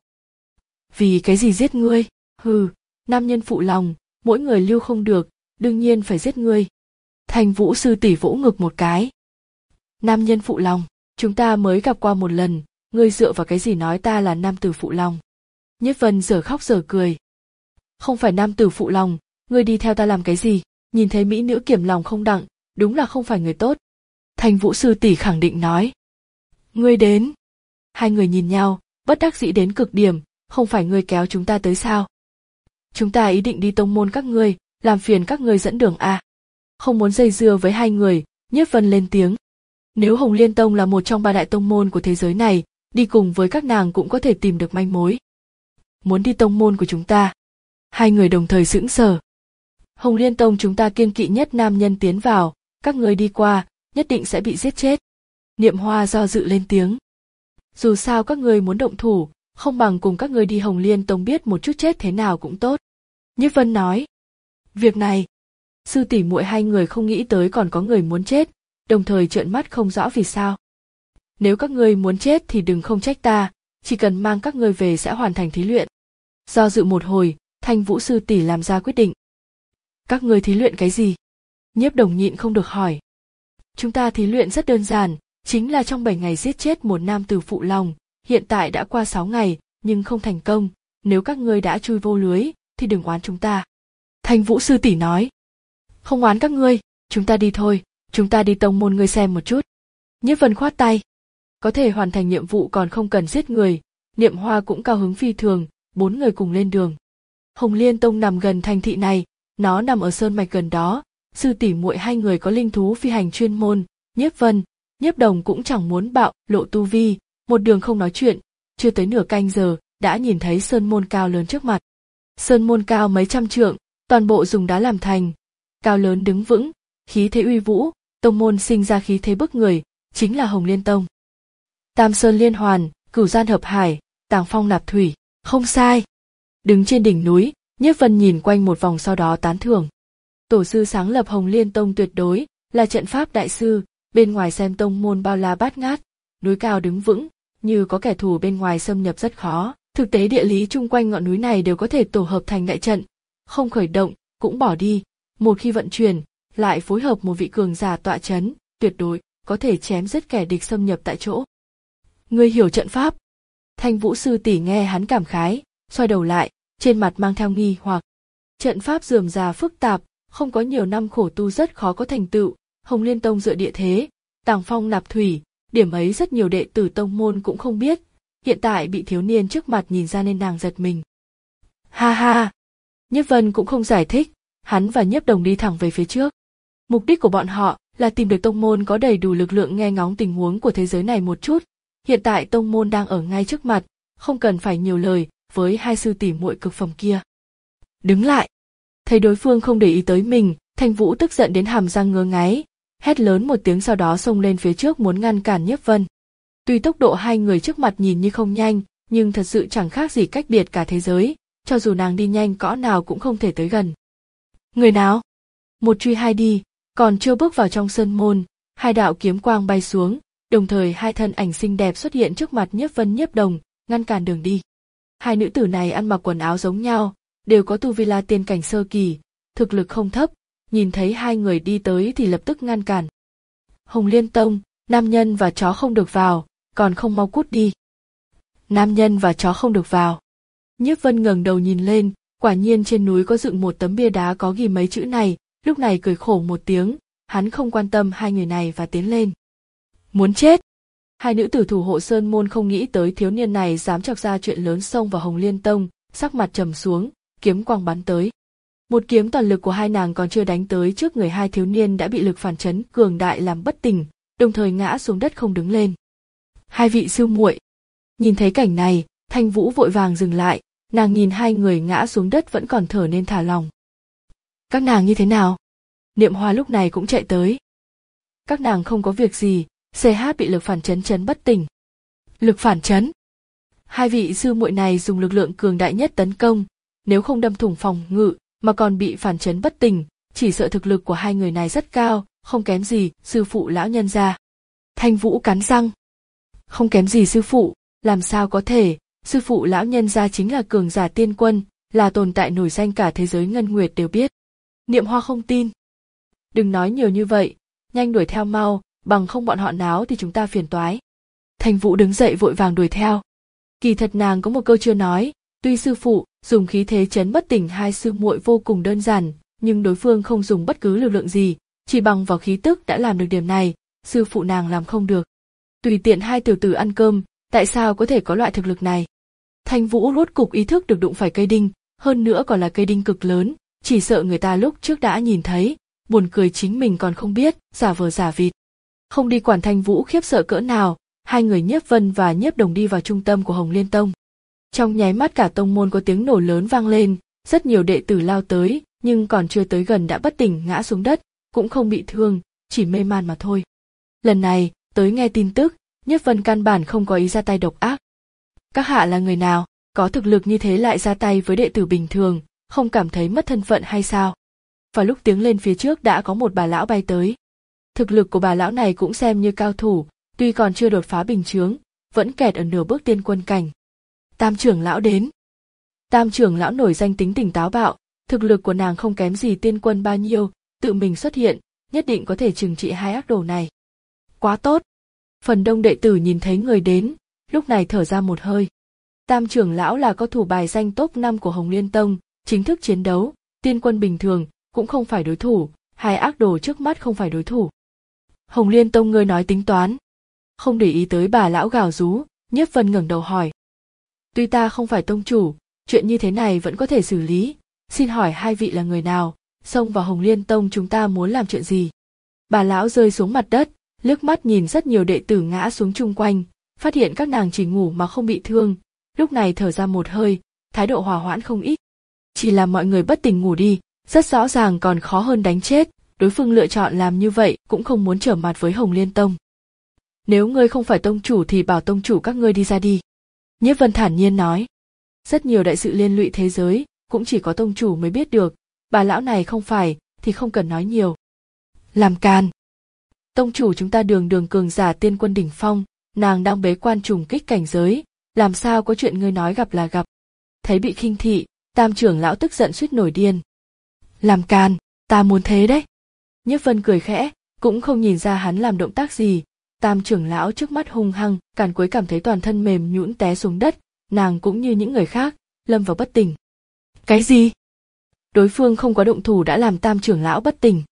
Vì cái gì giết ngươi? Hừ, nam nhân phụ lòng, mỗi người lưu không được, đương nhiên phải giết ngươi. Thanh Vũ sư tỷ vỗ ngực một cái. Nam nhân phụ lòng, chúng ta mới gặp qua một lần, ngươi dựa vào cái gì nói ta là nam tử phụ lòng? Nhiếp Vân dở khóc dở cười. Không phải nam tử phụ lòng, ngươi đi theo ta làm cái gì? Nhìn thấy mỹ nữ kiềm lòng không đặng, đúng là không phải người tốt. Thanh Vũ sư tỷ khẳng định nói. Ngươi đến. Hai người nhìn nhau, bất đắc dĩ đến cực điểm, không phải ngươi kéo chúng ta tới sao? Chúng ta ý định đi tông môn các ngươi, làm phiền các ngươi dẫn đường à? Không muốn dây dưa với hai người, Nhiếp Vân lên tiếng. Nếu Hồng Liên Tông là một trong ba đại tông môn của thế giới này, đi cùng với các nàng cũng có thể tìm được manh mối. Muốn đi tông môn của chúng ta? Hai người đồng thời sững sờ, Hồng Liên Tông chúng ta kiêng kỵ nhất nam nhân tiến vào, các người đi qua, nhất định sẽ bị giết chết. Niệm Hoa do dự lên tiếng. Dù sao các người muốn động thủ, không bằng cùng các người đi Hồng Liên Tông biết một chút chết thế nào cũng tốt. Nhiếp Vân nói. Việc này, sư tỷ muội hai người không nghĩ tới còn có người muốn chết, đồng thời trợn mắt không rõ vì sao. Nếu các ngươi muốn chết thì đừng không trách ta, chỉ cần mang các ngươi về sẽ hoàn thành thí luyện. Do dự một hồi, Thanh Vũ sư tỷ làm ra quyết định. Các ngươi thí luyện cái gì? Nhiếp Đồng nhịn không được hỏi. Chúng ta thí luyện rất đơn giản, chính là trong bảy ngày giết chết một nam tử phụ lòng, hiện tại đã qua sáu ngày, nhưng không thành công, nếu các ngươi đã chui vô lưới, thì đừng oán chúng ta. Thanh Vũ sư tỷ nói. Không oán các ngươi, chúng ta đi thôi, chúng ta đi tông môn ngươi xem một chút. Nhiếp Vân khoát tay. Có thể hoàn thành nhiệm vụ còn không cần giết người, Niệm Hoa cũng cao hứng phi thường, bốn người cùng lên đường. Hồng Liên Tông nằm gần thành thị này, nó nằm ở sơn mạch gần đó, sư tỷ muội hai người có linh thú phi hành chuyên môn, Nhiếp Vân, Nhiếp Đồng cũng chẳng muốn bạo lộ tu vi, một đường không nói chuyện, chưa tới nửa canh giờ, đã nhìn thấy sơn môn cao lớn trước mặt. Sơn môn cao mấy trăm trượng, toàn bộ dùng đá làm thành, cao lớn đứng vững, khí thế uy vũ, tông môn sinh ra khí thế bức người, chính là Hồng Liên Tông. Tam sơn liên hoàn, cửu gian hợp hải, tàng phong nạp thủy, không sai. Đứng trên đỉnh núi, Nhiếp Vân nhìn quanh một vòng sau đó tán thưởng. Tổ sư sáng lập Hồng Liên Tông tuyệt đối là trận pháp đại sư, bên ngoài xem tông môn bao la bát ngát, núi cao đứng vững, như có kẻ thù bên ngoài xâm nhập rất khó. Thực tế địa lý chung quanh ngọn núi này đều có thể tổ hợp thành đại trận, không khởi động cũng bỏ đi, một khi vận chuyển, lại phối hợp một vị cường giả tọa chấn, tuyệt đối có thể chém giết kẻ địch xâm nhập tại chỗ. Ngươi hiểu trận pháp? Thanh Vũ sư tỷ nghe hắn cảm khái, xoay đầu lại, trên mặt mang theo nghi hoặc. Trận pháp rườm rà phức tạp, không có nhiều năm khổ tu rất khó có thành tựu. Hồng Liên Tông dựa địa thế, tàng phong nạp thủy, điểm ấy rất nhiều đệ tử tông môn cũng không biết. Hiện tại bị thiếu niên trước mặt nhìn ra nên nàng giật mình. Ha ha! Nhiếp Vân cũng không giải thích, hắn và Nhiếp Đồng đi thẳng về phía trước. Mục đích của bọn họ là tìm được tông môn có đầy đủ lực lượng nghe ngóng tình huống của thế giới này một chút. Hiện tại tông môn đang ở ngay trước mặt, không cần phải nhiều lời với hai sư tỷ muội cực phẩm kia. Đứng lại! Thấy đối phương không để ý tới mình, Thanh Vũ tức giận đến hàm răng ngứa ngáy, hét lớn một tiếng sau đó xông lên phía trước muốn ngăn cản Nhiếp Vân. Tuy tốc độ hai người trước mặt nhìn như không nhanh, nhưng thật sự chẳng khác gì cách biệt cả thế giới, cho dù nàng đi nhanh cỡ nào cũng không thể tới gần. Người nào? Một truy hai đi, còn chưa bước vào trong sơn môn, hai đạo kiếm quang bay xuống, đồng thời hai thân ảnh xinh đẹp xuất hiện trước mặt Nhiếp Vân Nhiếp Đồng, ngăn cản đường đi. Hai nữ tử này ăn mặc quần áo giống nhau, đều có tu vi La tiên cảnh sơ kỳ, thực lực không thấp, nhìn thấy hai người đi tới thì lập tức ngăn cản. Hồng Liên Tông, nam nhân và chó không được vào, còn không mau cút đi. Nam nhân và chó không được vào. Nhiếp Vân ngẩng đầu nhìn lên, quả nhiên trên núi có dựng một tấm bia đá có ghi mấy chữ này, lúc này cười khổ một tiếng, hắn không quan tâm hai người này và tiến lên. Muốn chết! Hai nữ tử thủ hộ sơn môn không nghĩ tới thiếu niên này dám chọc ra chuyện lớn xông vào Hồng Liên Tông, sắc mặt trầm xuống, kiếm quang bắn tới. Một kiếm toàn lực của hai nàng còn chưa đánh tới trước người hai thiếu niên đã bị lực phản chấn cường đại làm bất tỉnh, đồng thời ngã xuống đất không đứng lên. Hai vị sư muội. Nhìn thấy cảnh này, Thanh Vũ vội vàng dừng lại, nàng nhìn hai người ngã xuống đất vẫn còn thở nên thả lòng. Các nàng như thế nào? Niệm Hoa lúc này cũng chạy tới. Các nàng không có việc gì, xê hát bị lực phản chấn chấn bất tỉnh. Lực phản chấn? Hai vị sư muội này dùng lực lượng cường đại nhất tấn công, nếu không đâm thủng phòng ngự mà còn bị phản chấn bất tỉnh, chỉ sợ thực lực của hai người này rất cao, không kém gì sư phụ lão nhân gia. Thanh Vũ cắn răng. Không kém gì sư phụ, làm sao có thể, sư phụ lão nhân gia chính là cường giả tiên quân, là tồn tại nổi danh cả thế giới ngân nguyệt đều biết. Niệm Hoa không tin. Đừng nói nhiều như vậy, nhanh đuổi theo mau, bằng không bọn họ náo thì chúng ta phiền toái. Thanh Vũ đứng dậy vội vàng đuổi theo. Kỳ thật nàng có một câu chưa nói, tuy sư phụ dùng khí thế chấn bất tỉnh hai sư muội vô cùng đơn giản, nhưng đối phương không dùng bất cứ lực lượng gì, chỉ bằng vào khí tức đã làm được điểm này, sư phụ nàng làm không được. Tùy tiện hai tiểu tử ăn cơm, tại sao có thể có loại thực lực này? Thanh Vũ rốt cục ý thức được đụng phải cây đinh, hơn nữa còn là cây đinh cực lớn, chỉ sợ người ta lúc trước đã nhìn thấy, buồn cười chính mình còn không biết, giả vờ giả vịt. Không đi quản Thanh Vũ khiếp sợ cỡ nào, hai người Nhiếp Vân và Nhiếp Đồng đi vào trung tâm của Hồng Liên Tông. Trong nháy mắt cả tông môn có tiếng nổ lớn vang lên, rất nhiều đệ tử lao tới, nhưng còn chưa tới gần đã bất tỉnh ngã xuống đất, cũng không bị thương, chỉ mê man mà thôi. Lần này, tới nghe tin tức, Nhiếp Vân căn bản không có ý ra tay độc ác. Các hạ là người nào, có thực lực như thế lại ra tay với đệ tử bình thường, không cảm thấy mất thân phận hay sao? Và lúc tiếng lên phía trước đã có một bà lão bay tới. Thực lực của bà lão này cũng xem như cao thủ, tuy còn chưa đột phá bình chướng, vẫn kẹt ở nửa bước tiên quân cảnh. Tam trưởng lão đến. Tam trưởng lão nổi danh tính tình táo bạo, thực lực của nàng không kém gì tiên quân bao nhiêu, tự mình xuất hiện, nhất định có thể trừng trị hai ác đồ này. Quá tốt. Phần đông đệ tử nhìn thấy người đến, lúc này thở ra một hơi. Tam trưởng lão là cao thủ bài danh top năm của Hồng Liên Tông, chính thức chiến đấu, tiên quân bình thường cũng không phải đối thủ, hai ác đồ trước mắt không phải đối thủ. Hồng Liên Tông ngươi nói tính toán. Không để ý tới bà lão gào rú, Nhiếp Vân ngẩng đầu hỏi. Tuy ta không phải tông chủ, chuyện như thế này vẫn có thể xử lý, xin hỏi hai vị là người nào, xông vào Hồng Liên Tông chúng ta muốn làm chuyện gì? Bà lão rơi xuống mặt đất, liếc mắt nhìn rất nhiều đệ tử ngã xuống chung quanh, phát hiện các nàng chỉ ngủ mà không bị thương, lúc này thở ra một hơi, thái độ hòa hoãn không ít. Chỉ là mọi người bất tỉnh ngủ đi, rất rõ ràng còn khó hơn đánh chết, đối phương lựa chọn làm như vậy cũng không muốn trở mặt với Hồng Liên Tông. Nếu ngươi không phải tông chủ thì bảo tông chủ các ngươi đi ra đi. Nhiếp Vân thản nhiên nói. Rất nhiều đại sự liên lụy thế giới, cũng chỉ có tông chủ mới biết được, bà lão này không phải, thì không cần nói nhiều. Làm can. Tông chủ chúng ta đường đường cường giả tiên quân đỉnh phong, nàng đang bế quan trùng kích cảnh giới, làm sao có chuyện ngươi nói gặp là gặp. Thấy bị khinh thị, tam trưởng lão tức giận suýt nổi điên. Làm can, ta muốn thế đấy. Nhiếp Vân cười khẽ, cũng không nhìn ra hắn làm động tác gì. Tam trưởng lão trước mắt hung hăng, càn quấy cảm thấy toàn thân mềm nhũn té xuống đất, nàng cũng như những người khác, lâm vào bất tỉnh. Cái gì? Đối phương không có động thủ đã làm tam trưởng lão bất tỉnh.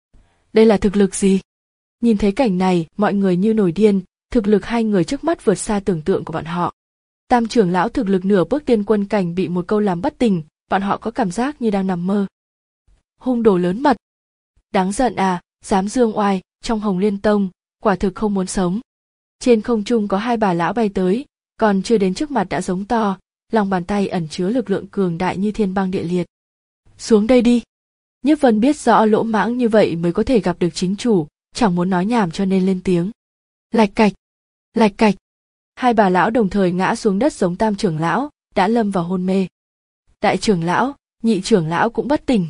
Đây là thực lực gì? Nhìn thấy cảnh này, mọi người như nổi điên, thực lực hai người trước mắt vượt xa tưởng tượng của bọn họ. Tam trưởng lão thực lực nửa bước tiên quân cảnh bị một câu làm bất tỉnh, bọn họ có cảm giác như đang nằm mơ. Hung đồ lớn mật. Đáng giận à, dám dương oai, trong Hồng Liên Tông, quả thực không muốn sống. Trên không trung có hai bà lão bay tới, còn chưa đến trước mặt đã giống to, lòng bàn tay ẩn chứa lực lượng cường đại như thiên băng địa liệt. Xuống đây đi. Nhiếp Vân biết rõ lỗ mãng như vậy mới có thể gặp được chính chủ, chẳng muốn nói nhảm cho nên lên tiếng. Lạch cạch, lạch cạch. Hai bà lão đồng thời ngã xuống đất giống tam trưởng lão, đã lâm vào hôn mê. Đại trưởng lão, nhị trưởng lão cũng bất tỉnh.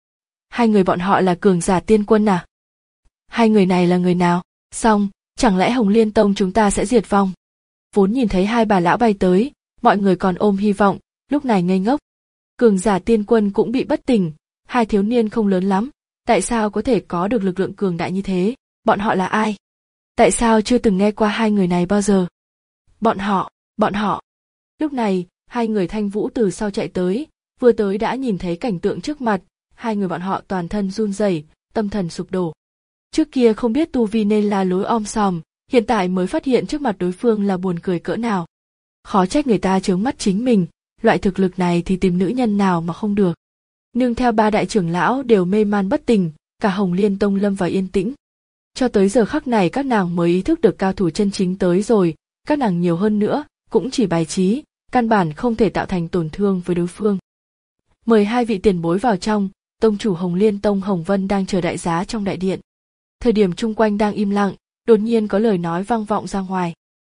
Hai người bọn họ là cường giả tiên quân à? Hai người này là người nào? Xong, chẳng lẽ Hồng Liên Tông chúng ta sẽ diệt vong? Vốn nhìn thấy hai bà lão bay tới, mọi người còn ôm hy vọng, lúc này ngây ngốc. Cường giả tiên quân cũng bị bất tỉnh, hai thiếu niên không lớn lắm, tại sao có thể có được lực lượng cường đại như thế? Bọn họ là ai? Tại sao chưa từng nghe qua hai người này bao giờ? Bọn họ, bọn họ. Lúc này, hai người Thanh Vũ từ sau chạy tới, vừa tới đã nhìn thấy cảnh tượng trước mặt, hai người bọn họ toàn thân run rẩy, tâm thần sụp đổ. Trước kia không biết tu vi nên la lối om sòm, hiện tại mới phát hiện trước mặt đối phương là buồn cười cỡ nào. Khó trách người ta chướng mắt chính mình, loại thực lực này thì tìm nữ nhân nào mà không được. Nương theo ba đại trưởng lão đều mê man bất tỉnh, cả Hồng Liên Tông lâm vào yên tĩnh. Cho tới giờ khắc này các nàng mới ý thức được cao thủ chân chính tới rồi, các nàng nhiều hơn nữa, cũng chỉ bài trí, căn bản không thể tạo thành tổn thương với đối phương. Mời hai vị tiền bối vào trong, tông chủ Hồng Liên Tông Hồng Vân đang chờ đại giá trong đại điện. Thời điểm chung quanh đang im lặng, đột nhiên có lời nói vang vọng ra ngoài.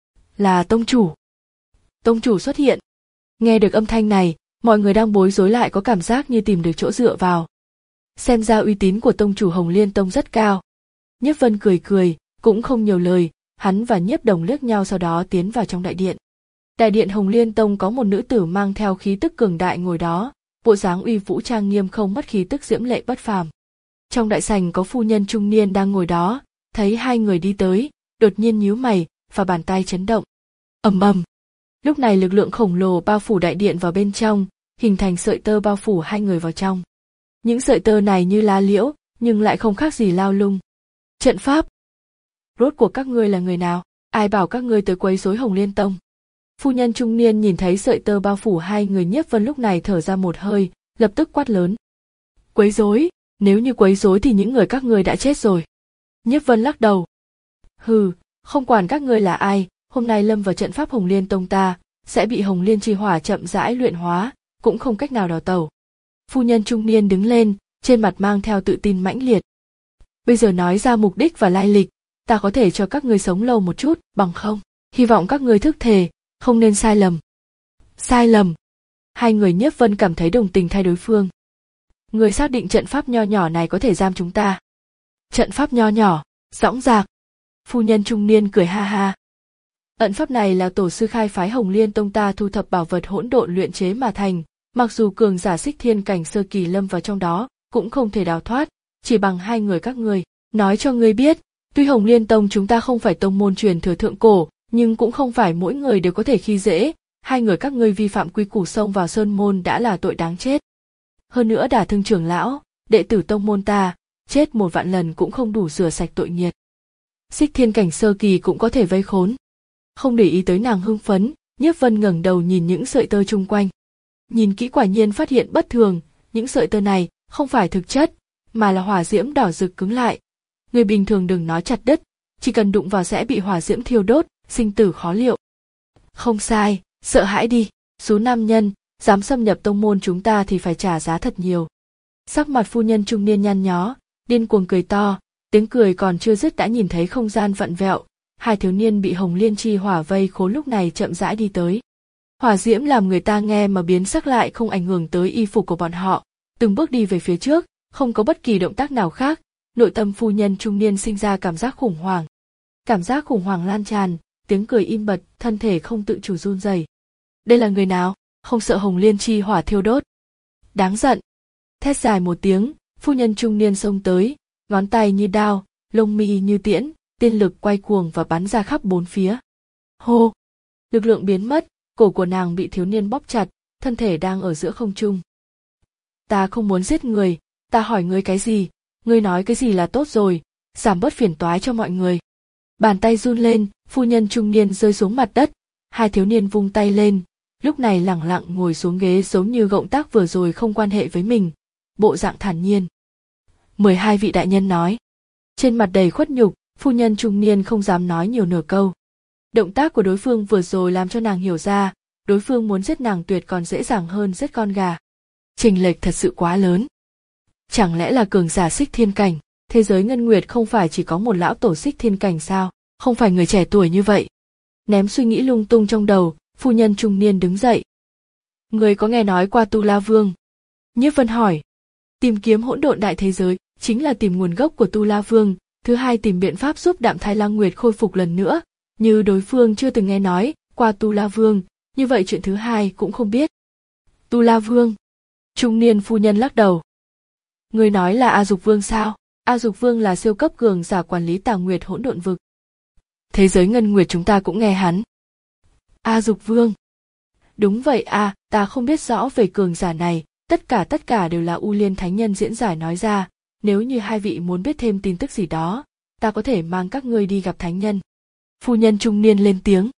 Là tông chủ. Tông chủ xuất hiện. Nghe được âm thanh này, mọi người đang bối rối lại có cảm giác như tìm được chỗ dựa vào. Xem ra uy tín của tông chủ Hồng Liên Tông rất cao. Nhiếp Vân cười cười, cũng không nhiều lời, hắn và Nhiếp Đồng liếc nhau sau đó tiến vào trong đại điện. Đại điện Hồng Liên Tông có một nữ tử mang theo khí tức cường đại ngồi đó, bộ dáng uy vũ trang nghiêm không mất khí tức diễm lệ bất phàm. Trong đại sảnh có phu nhân trung niên đang ngồi đó, thấy hai người đi tới, đột nhiên nhíu mày, và bàn tay chấn động. Ầm ầm. Lúc này lực lượng khổng lồ bao phủ đại điện vào bên trong, hình thành sợi tơ bao phủ hai người vào trong. Những sợi tơ này như lá liễu, nhưng lại không khác gì lao lung. Trận pháp. Rốt cuộc các ngươi là người nào? Ai bảo các ngươi tới quấy rối Hồng Liên Tông? Phu nhân trung niên nhìn thấy sợi tơ bao phủ hai người, Nhiếp Vân lúc này thở ra một hơi, lập tức quát lớn. Quấy rối? Nếu như quấy rối thì những người các ngươi đã chết rồi. Nhiếp Vân lắc đầu. Hừ, không quản các ngươi là ai, hôm nay lâm vào trận pháp Hồng Liên Tông ta, sẽ bị Hồng Liên chi hỏa chậm rãi luyện hóa, cũng không cách nào đào tẩu. Phu nhân trung niên đứng lên, trên mặt mang theo tự tin mãnh liệt. Bây giờ nói ra mục đích và lai lịch, ta có thể cho các ngươi sống lâu một chút, bằng không, hy vọng các ngươi thức thề, không nên sai lầm. Sai lầm. Hai người Nhiếp Vân cảm thấy đồng tình thay đối phương. Người xác định trận pháp nho nhỏ này có thể giam chúng ta. Trận pháp nho nhỏ, dõng dạc. Phu nhân trung niên cười ha ha. Ẩn pháp này là tổ sư khai phái Hồng Liên Tông ta thu thập bảo vật hỗn độn luyện chế mà thành, mặc dù cường giả xích thiên cảnh sơ kỳ lâm vào trong đó, cũng không thể đào thoát, chỉ bằng hai người các ngươi. Nói cho ngươi biết, tuy Hồng Liên Tông chúng ta không phải tông môn truyền thừa thượng cổ, nhưng cũng không phải mỗi người đều có thể khi dễ, hai người các ngươi vi phạm quy củ xông vào sơn môn đã là tội đáng chết. Hơn nữa đả thương trưởng lão, đệ tử tông môn ta, chết một vạn lần cũng không đủ rửa sạch tội nghiệt. Xích thiên cảnh sơ kỳ cũng có thể vây khốn. Không để ý tới nàng hưng phấn, Nhiếp Vân ngẩng đầu nhìn những sợi tơ chung quanh. Nhìn kỹ quả nhiên phát hiện bất thường, những sợi tơ này không phải thực chất, mà là hỏa diễm đỏ rực cứng lại. Người bình thường đừng nói chặt đứt, chỉ cần đụng vào sẽ bị hỏa diễm thiêu đốt, sinh tử khó liệu. Không sai, sợ hãi đi, số nam nhân, dám xâm nhập tông môn chúng ta thì phải trả giá thật nhiều. Sắc mặt phu nhân trung niên nhăn nhó, điên cuồng cười to, tiếng cười còn chưa dứt đã nhìn thấy không gian vặn vẹo, hai thiếu niên bị Hồng Liên chi hỏa vây khốn lúc này chậm rãi đi tới. Hỏa diễm làm người ta nghe mà biến sắc lại không ảnh hưởng tới y phục của bọn họ, từng bước đi về phía trước, không có bất kỳ động tác nào khác, nội tâm phu nhân trung niên sinh ra cảm giác khủng hoảng. Cảm giác khủng hoảng lan tràn, tiếng cười im bặt, thân thể không tự chủ run rẩy. Đây là người nào, không sợ Hồng Liên chi hỏa thiêu đốt? Đáng giận. Thét dài một tiếng, phu nhân trung niên xông tới, ngón tay như đao, lông mi như tiễn, tiên lực quay cuồng và bắn ra khắp bốn phía. Hô! Lực lượng biến mất, cổ của nàng bị thiếu niên bóp chặt, thân thể đang ở giữa không trung. Ta không muốn giết người, ta hỏi ngươi cái gì, ngươi nói cái gì là tốt rồi, giảm bớt phiền toái cho mọi người. Bàn tay run lên, phu nhân trung niên rơi xuống mặt đất, hai thiếu niên vung tay lên, lúc này lẳng lặng ngồi xuống ghế giống như gộng tác vừa rồi không quan hệ với mình, bộ dạng thản nhiên. Mười hai vị đại nhân nói. Trên mặt đầy khuất nhục, phu nhân trung niên không dám nói nhiều nửa câu. Động tác của đối phương vừa rồi làm cho nàng hiểu ra, đối phương muốn giết nàng tuyệt còn dễ dàng hơn giết con gà. Chênh lệch thật sự quá lớn. Chẳng lẽ là cường giả xích thiên cảnh, thế giới ngân nguyệt không phải chỉ có một lão tổ xích thiên cảnh sao, không phải người trẻ tuổi như vậy. Ném suy nghĩ lung tung trong đầu, phu nhân trung niên đứng dậy. Người có nghe nói qua Tu La Vương? Nhiếp Vân hỏi. Tìm kiếm hỗn độn đại thế giới, chính là tìm nguồn gốc của Tu La Vương, thứ hai tìm biện pháp giúp Đạm Thai Lang Nguyệt khôi phục lần nữa, như đối phương chưa từng nghe nói qua Tu La Vương, như vậy chuyện thứ hai cũng không biết. Tu La Vương? Trung niên phu nhân lắc đầu. Người nói là A Dục Vương sao? A Dục Vương là siêu cấp cường giả quản lý Tà Nguyệt hỗn độn vực. Thế giới ngân nguyệt chúng ta cũng nghe hắn. A Dục Vương? Đúng vậy à, ta không biết rõ về cường giả này, tất cả tất cả đều là U Liên Thánh Nhân diễn giải nói ra, nếu như hai vị muốn biết thêm tin tức gì đó, ta có thể mang các ngươi đi gặp Thánh Nhân. Phu nhân trung niên lên tiếng.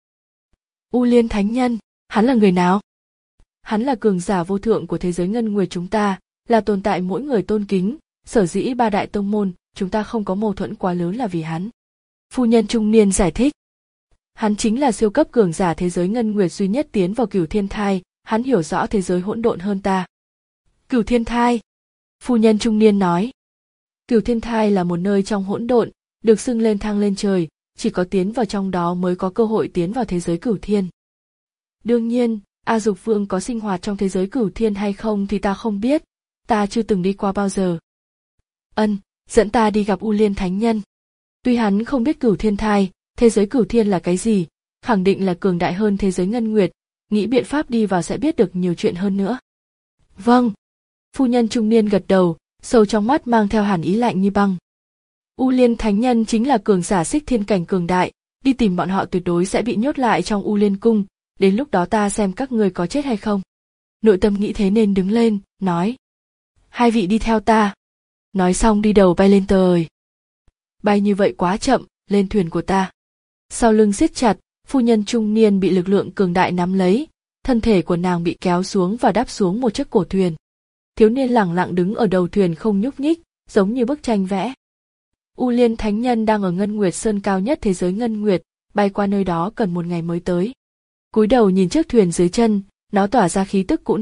U Liên Thánh Nhân, hắn là người nào? Hắn là cường giả vô thượng của thế giới ngân nguyệt chúng ta, là tồn tại mỗi người tôn kính, sở dĩ ba đại tông môn, chúng ta không có mâu thuẫn quá lớn là vì hắn. Phu nhân trung niên giải thích. Hắn chính là siêu cấp cường giả thế giới ngân nguyệt duy nhất tiến vào Cửu Thiên Thai, hắn hiểu rõ thế giới hỗn độn hơn ta. Cửu Thiên Thai? Phu nhân trung niên nói. Cửu Thiên Thai là một nơi trong hỗn độn, được xưng lên thang lên trời, chỉ có tiến vào trong đó mới có cơ hội tiến vào thế giới Cửu Thiên. Đương nhiên, A Dục Vương có sinh hoạt trong thế giới Cửu Thiên hay không thì ta không biết, ta chưa từng đi qua bao giờ. Ân, dẫn ta đi gặp U Liên Thánh Nhân. Tuy hắn không biết Cửu Thiên Thai, thế giới Cửu Thiên là cái gì, khẳng định là cường đại hơn thế giới ngân nguyệt, nghĩ biện pháp đi vào sẽ biết được nhiều chuyện hơn nữa. Vâng. Phu nhân trung niên gật đầu, sâu trong mắt mang theo hàn ý lạnh như băng. U Liên Thánh Nhân chính là cường giả xích thiên cảnh cường đại, đi tìm bọn họ tuyệt đối sẽ bị nhốt lại trong U Liên Cung, đến lúc đó ta xem các người có chết hay không. Nội tâm nghĩ thế nên đứng lên, nói. Hai vị đi theo ta. Nói xong đi đầu bay lên trời. Bay như vậy quá chậm, lên thuyền của ta. Sau lưng siết chặt, phu nhân trung niên bị lực lượng cường đại nắm lấy, thân thể của nàng bị kéo xuống và đáp xuống một chiếc cổ thuyền. Thiếu niên lẳng lặng đứng ở đầu thuyền không nhúc nhích, giống như bức tranh vẽ. U Liên Thánh Nhân đang ở Ngân Nguyệt Sơn cao nhất thế giới Ngân Nguyệt, bay qua nơi đó cần một ngày mới tới. Cúi đầu nhìn chiếc thuyền dưới chân, nó tỏa ra khí tức cũ nát,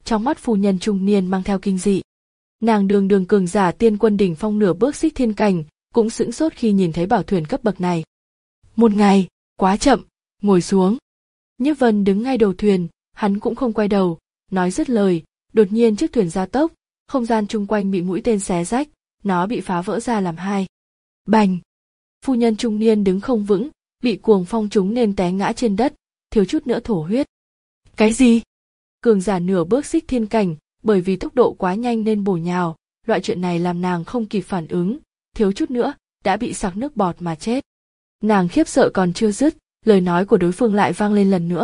trong mắt phu nhân trung niên mang theo kinh dị. Nàng đường đường cường giả tiên quân đỉnh phong nửa bước xích thiên cảnh, cũng sững sốt khi nhìn thấy bảo thuyền cấp bậc này. Một ngày, quá chậm, ngồi xuống. Nhiếp Vân đứng ngay đầu thuyền, hắn cũng không quay đầu, nói dứt lời, đột nhiên chiếc thuyền gia tốc, không gian chung quanh bị mũi tên xé rách, nó bị phá vỡ ra làm hai. Bành! Phu nhân trung niên đứng không vững, bị cuồng phong trúng nên té ngã trên đất, thiếu chút nữa thổ huyết. Cái gì? Cường giả nửa bước xích thiên cảnh, bởi vì tốc độ quá nhanh nên bổ nhào, loại chuyện này làm nàng không kịp phản ứng, thiếu chút nữa đã bị sặc nước bọt mà chết. Nàng khiếp sợ còn chưa dứt, lời nói của đối phương lại vang lên lần nữa.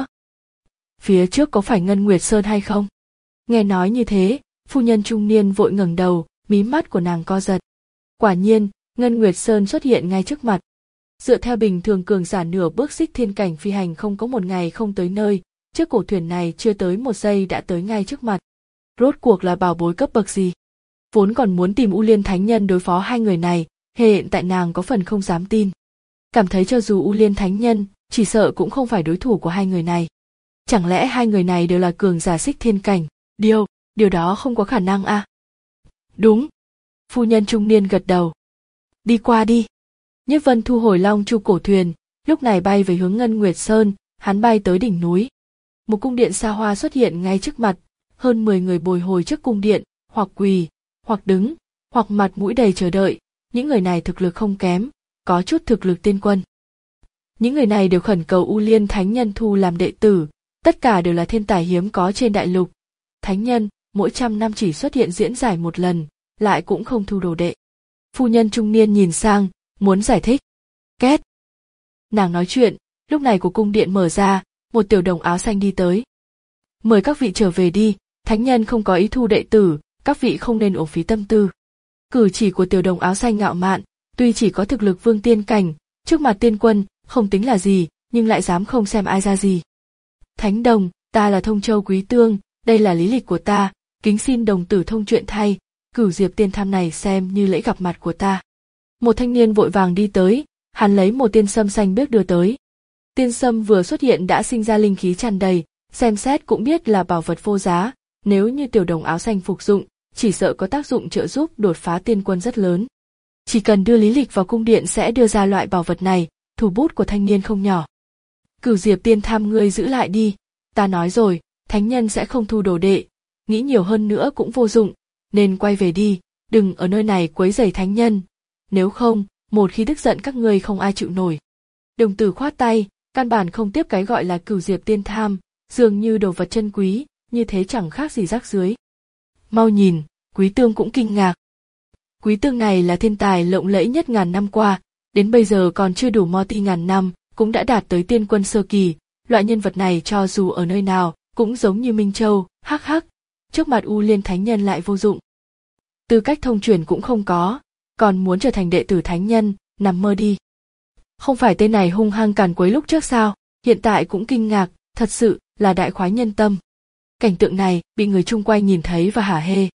Phía trước có phải Ngân Nguyệt Sơn hay không? Nghe nói như thế, phu nhân trung niên vội ngẩng đầu, mí mắt của nàng co giật. Quả nhiên, Ngân Nguyệt Sơn xuất hiện ngay trước mặt. Dựa theo bình thường cường giả nửa bước xích thiên cảnh phi hành không có một ngày không tới nơi, chiếc cổ thuyền này chưa tới một giây đã tới ngay trước mặt. Rốt cuộc là bảo bối cấp bậc gì? Vốn còn muốn tìm U Liên Thánh Nhân đối phó hai người này, hiện tại nàng có phần không dám tin. Cảm thấy cho dù U Liên Thánh Nhân, chỉ sợ cũng không phải đối thủ của hai người này. Chẳng lẽ hai người này đều là cường giả xích thiên cảnh? Điều, điều đó không có khả năng à? Đúng. Phu nhân trung niên gật đầu. Đi qua đi. Nhiếp Vân thu hồi long chu cổ thuyền, lúc này bay về hướng Ngân Nguyệt Sơn, hắn bay tới đỉnh núi. Một cung điện xa hoa xuất hiện ngay trước mặt, hơn mười người bồi hồi trước cung điện, hoặc quỳ, hoặc đứng, hoặc mặt mũi đầy chờ đợi, những người này thực lực không kém, có chút thực lực tiên quân. Những người này đều khẩn cầu U Liên Thánh Nhân thu làm đệ tử, tất cả đều là thiên tài hiếm có trên đại lục. Thánh Nhân, mỗi trăm năm chỉ xuất hiện diễn giải một lần, lại cũng không thu đồ đệ. Phu nhân trung niên nhìn sang, muốn giải thích. Két. Nàng nói chuyện, lúc này của cung điện mở ra, một tiểu đồng áo xanh đi tới. Mời các vị trở về đi, Thánh Nhân không có ý thu đệ tử, các vị không nên uổng phí tâm tư. Cử chỉ của tiểu đồng áo xanh ngạo mạn, tuy chỉ có thực lực vương tiên cảnh, trước mặt tiên quân, không tính là gì, nhưng lại dám không xem ai ra gì. Thánh đồng, ta là Thông Châu Quý Tương, đây là lý lịch của ta, kính xin đồng tử thông chuyện thay, cửu diệp tiên tham này xem như lễ gặp mặt của ta. Một thanh niên vội vàng đi tới, hắn lấy một tiên sâm xanh biếc đưa tới. Tiên sâm vừa xuất hiện đã sinh ra linh khí tràn đầy, xem xét cũng biết là bảo vật vô giá, nếu như tiểu đồng áo xanh phục dụng, chỉ sợ có tác dụng trợ giúp đột phá tiên quân rất lớn. Chỉ cần đưa lý lịch vào cung điện sẽ đưa ra loại bảo vật này, thủ bút của thanh niên không nhỏ. Cửu diệp tiên tham ngươi giữ lại đi, ta nói rồi, Thánh Nhân sẽ không thu đồ đệ, nghĩ nhiều hơn nữa cũng vô dụng, nên quay về đi, đừng ở nơi này quấy rầy Thánh Nhân. Nếu không, một khi tức giận các ngươi không ai chịu nổi. Đồng tử khoát tay, căn bản không tiếp cái gọi là cửu diệp tiên tham, dường như đồ vật chân quý, như thế chẳng khác gì rác rưới. Mau nhìn, Quý Tương cũng kinh ngạc. Quý Tương này là thiên tài lộng lẫy nhất ngàn năm qua, đến bây giờ còn chưa đủ mo ti ngàn năm, cũng đã đạt tới tiên quân sơ kỳ, loại nhân vật này cho dù ở nơi nào, cũng giống như Minh Châu, hắc hắc, trước mặt U Liên Thánh Nhân lại vô dụng. Tư cách thông truyền cũng không có, còn muốn trở thành đệ tử Thánh Nhân, nằm mơ đi. Không phải tên này hung hăng càn quấy lúc trước sao, hiện tại cũng kinh ngạc, thật sự là đại khoái nhân tâm. Cảnh tượng này bị người chung quanh nhìn thấy và hả hê.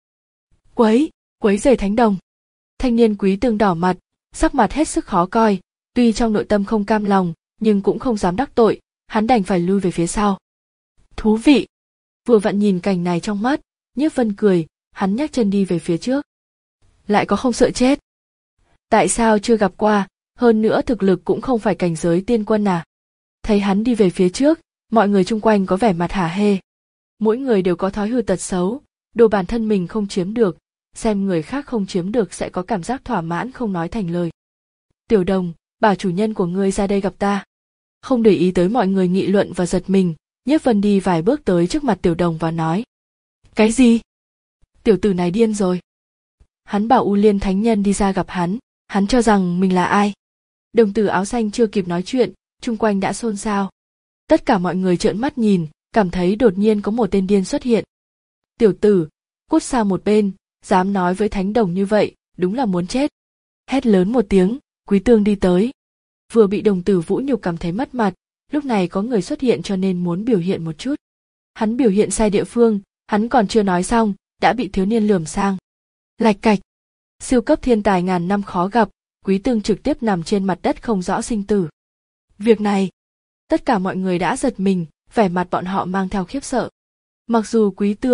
Quấy, quấy rầy Thánh Đồng. Thanh niên Quý Tương đỏ mặt, sắc mặt hết sức khó coi, tuy trong nội tâm không cam lòng, nhưng cũng không dám đắc tội, hắn đành phải lui về phía sau. Thú vị. Vừa vặn nhìn cảnh này trong mắt, Nhiếp Vân cười, hắn nhắc chân đi về phía trước. Lại có không sợ chết? Tại sao chưa gặp qua, hơn nữa thực lực cũng không phải cảnh giới tiên quân à? Thấy hắn đi về phía trước, mọi người chung quanh có vẻ mặt hả hê. Mỗi người đều có thói hư tật xấu, đồ bản thân mình không chiếm được, xem người khác không chiếm được sẽ có cảm giác thỏa mãn không nói thành lời. Tiểu Đồng, bảo chủ nhân của ngươi ra đây gặp ta. Không để ý tới mọi người nghị luận và giật mình, Nhiếp Vân đi vài bước tới trước mặt Tiểu Đồng và nói. Cái gì? Tiểu tử này điên rồi. Hắn bảo U Liên Thánh Nhân đi ra gặp hắn, hắn cho rằng mình là ai? Đồng tử áo xanh chưa kịp nói chuyện, chung quanh đã xôn xao. Tất cả mọi người trợn mắt nhìn, cảm thấy đột nhiên có một tên điên xuất hiện. Tiểu tử, cút sang một bên, dám nói với Thánh Đồng như vậy, đúng là muốn chết. Hét lớn một tiếng, Quý Tương đi tới. Vừa bị đồng tử vũ nhục cảm thấy mất mặt, lúc này có người xuất hiện cho nên muốn biểu hiện một chút. Hắn biểu hiện sai địa phương, hắn còn chưa nói xong, đã bị thiếu niên lườm sang. Lạch cạch, siêu cấp thiên tài ngàn năm khó gặp, Quý Tương trực tiếp nằm trên mặt đất không rõ sinh tử. Việc này, tất cả mọi người đã giật mình, vẻ mặt bọn họ mang theo khiếp sợ. Mặc dù Quý Tương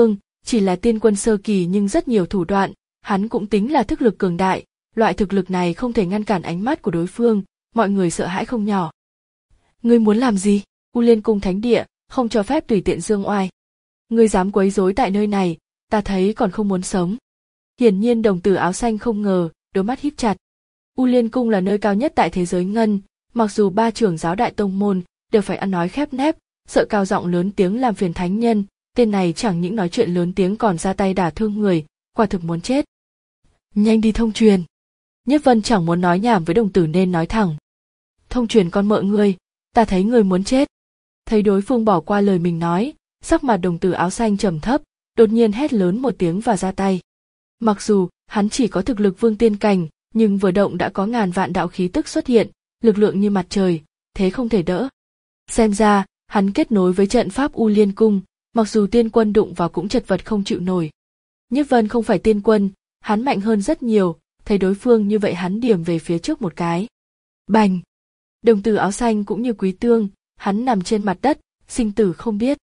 chỉ là tiên quân sơ kỳ nhưng rất nhiều thủ đoạn, hắn cũng tính là thức lực cường đại, loại thực lực này không thể ngăn cản ánh mắt của đối phương, mọi người sợ hãi không nhỏ. Ngươi muốn làm gì? U Liên cung thánh địa, không cho phép tùy tiện dương oai. Ngươi dám quấy rối tại nơi này, ta thấy còn không muốn sống. Hiển nhiên đồng tử áo xanh không ngờ, đôi mắt híp chặt. U Liên cung là nơi cao nhất tại thế giới ngân, mặc dù ba trưởng giáo đại tông môn đều phải ăn nói khép nép, sợ cao giọng lớn tiếng làm phiền thánh nhân, tên này chẳng những nói chuyện lớn tiếng còn ra tay đả thương người, quả thực muốn chết. Nhanh đi thông truyền. Nhiếp Vân chẳng muốn nói nhảm với đồng tử nên nói thẳng. Thông truyền con mợ ngươi, ta thấy ngươi muốn chết. Thấy đối phương bỏ qua lời mình nói, sắc mặt đồng tử áo xanh trầm thấp, đột nhiên hét lớn một tiếng và ra tay. Mặc dù hắn chỉ có thực lực vương tiên cảnh, nhưng vừa động đã có ngàn vạn đạo khí tức xuất hiện, lực lượng như mặt trời, thế không thể đỡ. Xem ra, hắn kết nối với trận pháp U Liên cung, mặc dù tiên quân đụng vào cũng chật vật không chịu nổi. Nhiếp Vân không phải tiên quân, hắn mạnh hơn rất nhiều, thấy đối phương như vậy hắn điểm về phía trước một cái. Bành! Đồng tử áo xanh cũng như Quý Tương, hắn nằm trên mặt đất, sinh tử không biết.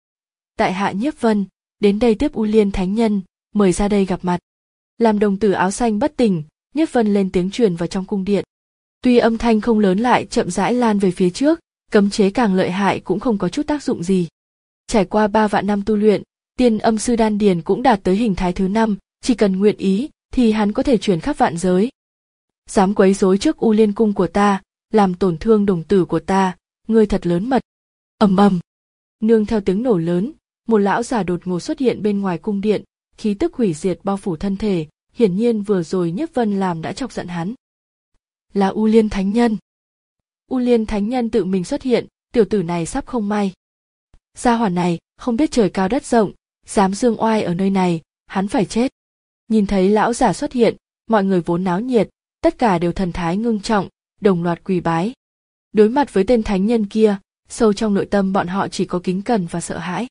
Tại hạ Nhiếp Vân, đến đây tiếp U Liên thánh nhân, mời ra đây gặp mặt. Làm đồng tử áo xanh bất tỉnh, Nhiếp Vân lên tiếng truyền vào trong cung điện. Tuy âm thanh không lớn lại chậm rãi lan về phía trước, cấm chế càng lợi hại cũng không có chút tác dụng gì. Trải qua ba vạn năm tu luyện, tiên âm sư đan điền cũng đạt tới hình thái thứ năm, chỉ cần nguyện ý thì hắn có thể truyền khắp vạn giới. Dám quấy rối trước U Liên cung của ta, làm tổn thương đồng tử của ta, ngươi thật lớn mật. Ầm ầm. Nương theo tiếng nổ lớn, một lão già đột ngột xuất hiện bên ngoài cung điện, khí tức hủy diệt bao phủ thân thể, hiển nhiên vừa rồi Nhiếp Vân làm đã chọc giận hắn. Là U Liên thánh nhân. U Liên thánh nhân tự mình xuất hiện, tiểu tử này sắp không may. Gia hỏa này không biết trời cao đất rộng, dám dương oai ở nơi này, hắn phải chết. Nhìn thấy lão giả xuất hiện, mọi người vốn náo nhiệt, tất cả đều thần thái ngưng trọng, đồng loạt quỳ bái. Đối mặt với tên thánh nhân kia, sâu trong nội tâm bọn họ chỉ có kính cẩn và sợ hãi.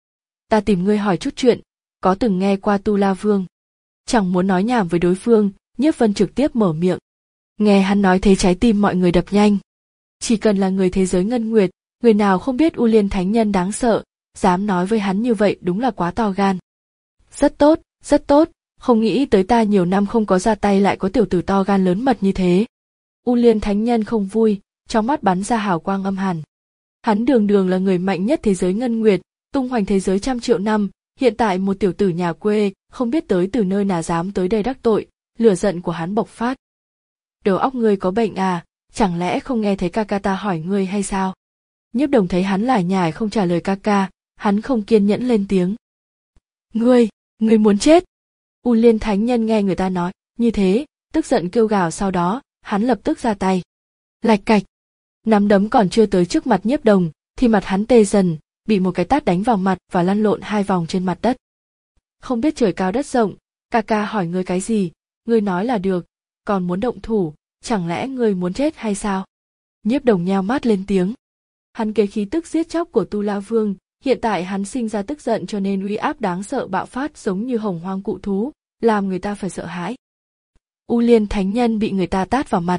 Ta tìm ngươi hỏi chút chuyện, có từng nghe qua Tu La Vương? Chẳng muốn nói nhảm với đối phương, Nhiếp Vân trực tiếp mở miệng. Nghe hắn nói thế trái tim mọi người đập nhanh. Chỉ cần là người thế giới ngân nguyệt, người nào không biết U Liên thánh nhân đáng sợ, dám nói với hắn như vậy đúng là quá to gan. Rất tốt, rất tốt, không nghĩ tới ta nhiều năm không có ra tay lại có tiểu tử to gan lớn mật như thế. U Liên thánh nhân không vui, trong mắt bắn ra hào quang âm hàn. Hắn đường đường là người mạnh nhất thế giới ngân nguyệt, tung hoành thế giới trăm triệu năm, hiện tại một tiểu tử nhà quê, không biết tới từ nơi nào dám tới đây đắc tội, lửa giận của hắn bộc phát. Đầu óc ngươi có bệnh à, chẳng lẽ không nghe thấy ca ca ta hỏi ngươi hay sao? Nhiếp Đồng thấy hắn lải nhải không trả lời ca ca, hắn không kiên nhẫn lên tiếng. Ngươi, ngươi muốn chết. U Liên thánh nhân nghe người ta nói như thế, tức giận kêu gào, sau đó hắn lập tức ra tay. Lạch cạch, nắm đấm còn chưa tới trước mặt Nhiếp Đồng thì mặt hắn tê dần, bị một cái tát đánh vào mặt và lăn lộn hai vòng trên mặt đất. Không biết trời cao đất rộng, ca ca hỏi ngươi cái gì, ngươi nói là được, còn muốn động thủ, chẳng lẽ ngươi muốn chết hay sao? Nhiếp Đồng nheo mắt lên tiếng. Hắn kế khí tức giết chóc của Tu La Vương, hiện tại hắn sinh ra tức giận cho nên uy áp đáng sợ bạo phát giống như hồng hoang cụ thú, làm người ta phải sợ hãi. U Liên thánh nhân bị người ta tát vào mặt.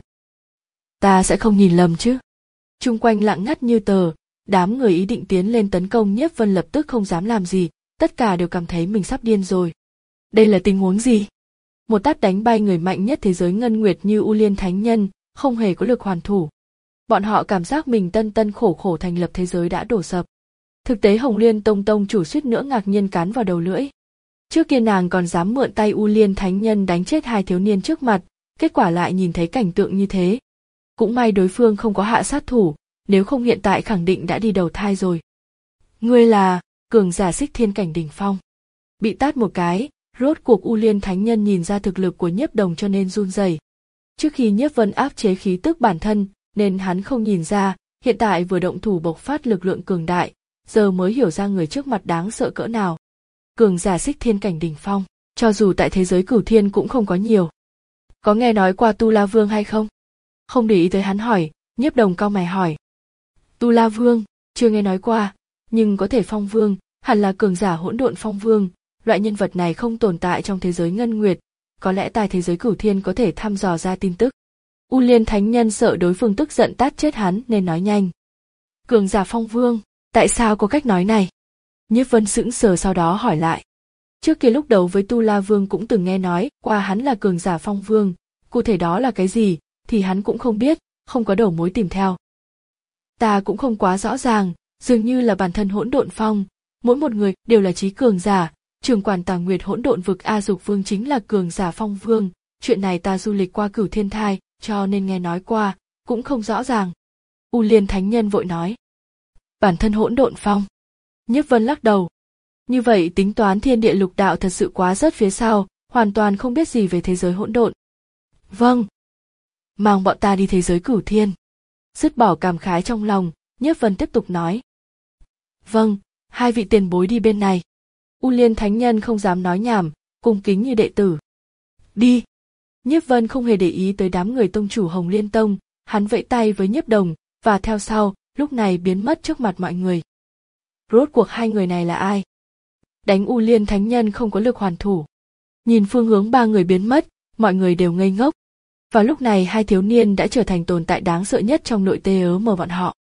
Ta sẽ không nhìn lầm chứ? Chung quanh lặng ngắt như tờ, đám người ý định tiến lên tấn công Nhiếp Vân lập tức không dám làm gì, tất cả đều cảm thấy mình sắp điên rồi. Đây là tình huống gì? Một tát đánh bay người mạnh nhất thế giới ngân nguyệt như U Liên thánh nhân, không hề có lực hoàn thủ. Bọn họ cảm giác mình tân tân khổ khổ thành lập thế giới đã đổ sập. Thực tế Hồng Liên Tông tông chủ suýt nữa ngạc nhiên cắn vào đầu lưỡi. Trước kia nàng còn dám mượn tay U Liên thánh nhân đánh chết hai thiếu niên trước mặt, kết quả lại nhìn thấy cảnh tượng như thế. Cũng may đối phương không có hạ sát thủ, nếu không hiện tại khẳng định đã đi đầu thai rồi. Ngươi là cường giả Xích Thiên cảnh đỉnh phong. Bị tát một cái, rốt cuộc U Liên thánh nhân nhìn ra thực lực của Nhiếp Đồng cho nên run rẩy. Trước khi Nhiếp Vân áp chế khí tức bản thân, nên hắn không nhìn ra, hiện tại vừa động thủ bộc phát lực lượng cường đại, giờ mới hiểu ra người trước mặt đáng sợ cỡ nào. Cường giả Xích Thiên cảnh đỉnh phong, cho dù tại thế giới Cửu Thiên cũng không có nhiều. Có nghe nói qua Tu La Vương hay không? Không để ý tới hắn hỏi, Nhiếp Đồng cau mày hỏi. Tu La Vương, chưa nghe nói qua, nhưng có thể Phong Vương, hẳn là cường giả hỗn độn Phong Vương, loại nhân vật này không tồn tại trong thế giới ngân nguyệt, có lẽ tại thế giới Cửu Thiên có thể thăm dò ra tin tức. U Liên thánh nhân sợ đối phương tức giận tát chết hắn nên nói nhanh. Cường giả Phong Vương, tại sao có cách nói này? Nhiếp Vân sững sờ sau đó hỏi lại. Trước kia lúc đấu với Tu La Vương cũng từng nghe nói qua hắn là cường giả phong vương, cụ thể đó là cái gì thì hắn cũng không biết, không có đầu mối tìm theo. Ta cũng không quá rõ ràng, dường như là bản thân hỗn độn phong, mỗi một người đều là chí cường giả, trưởng quản Tà Nguyệt hỗn độn vực A Dục Vương chính là cường giả phong vương, chuyện này ta du lịch qua Cửu Thiên Thai, cho nên nghe nói qua, cũng không rõ ràng. U Liên Thánh Nhân vội nói. Bản thân hỗn độn phong. Nhiếp Vân lắc đầu. Như vậy tính toán thiên địa lục đạo thật sự quá rớt phía sau, hoàn toàn không biết gì về thế giới hỗn độn. Vâng. Mang bọn ta đi thế giới Cửu Thiên. Dứt bỏ cảm khái trong lòng, Nhiếp Vân tiếp tục nói. Vâng, hai vị tiền bối đi bên này. U Liên Thánh Nhân không dám nói nhảm, cung kính như đệ tử. Đi. Nhiếp Vân không hề để ý tới đám người tông chủ Hồng Liên Tông, hắn vẫy tay với Nhiếp Đồng, và theo sau, lúc này biến mất trước mặt mọi người. Rốt cuộc hai người này là ai? Đánh U Liên Thánh Nhân không có lực hoàn thủ. Nhìn phương hướng ba người biến mất, mọi người đều ngây ngốc. Vào lúc này hai thiếu niên đã trở thành tồn tại đáng sợ nhất trong nội tê ớ mờ bọn họ.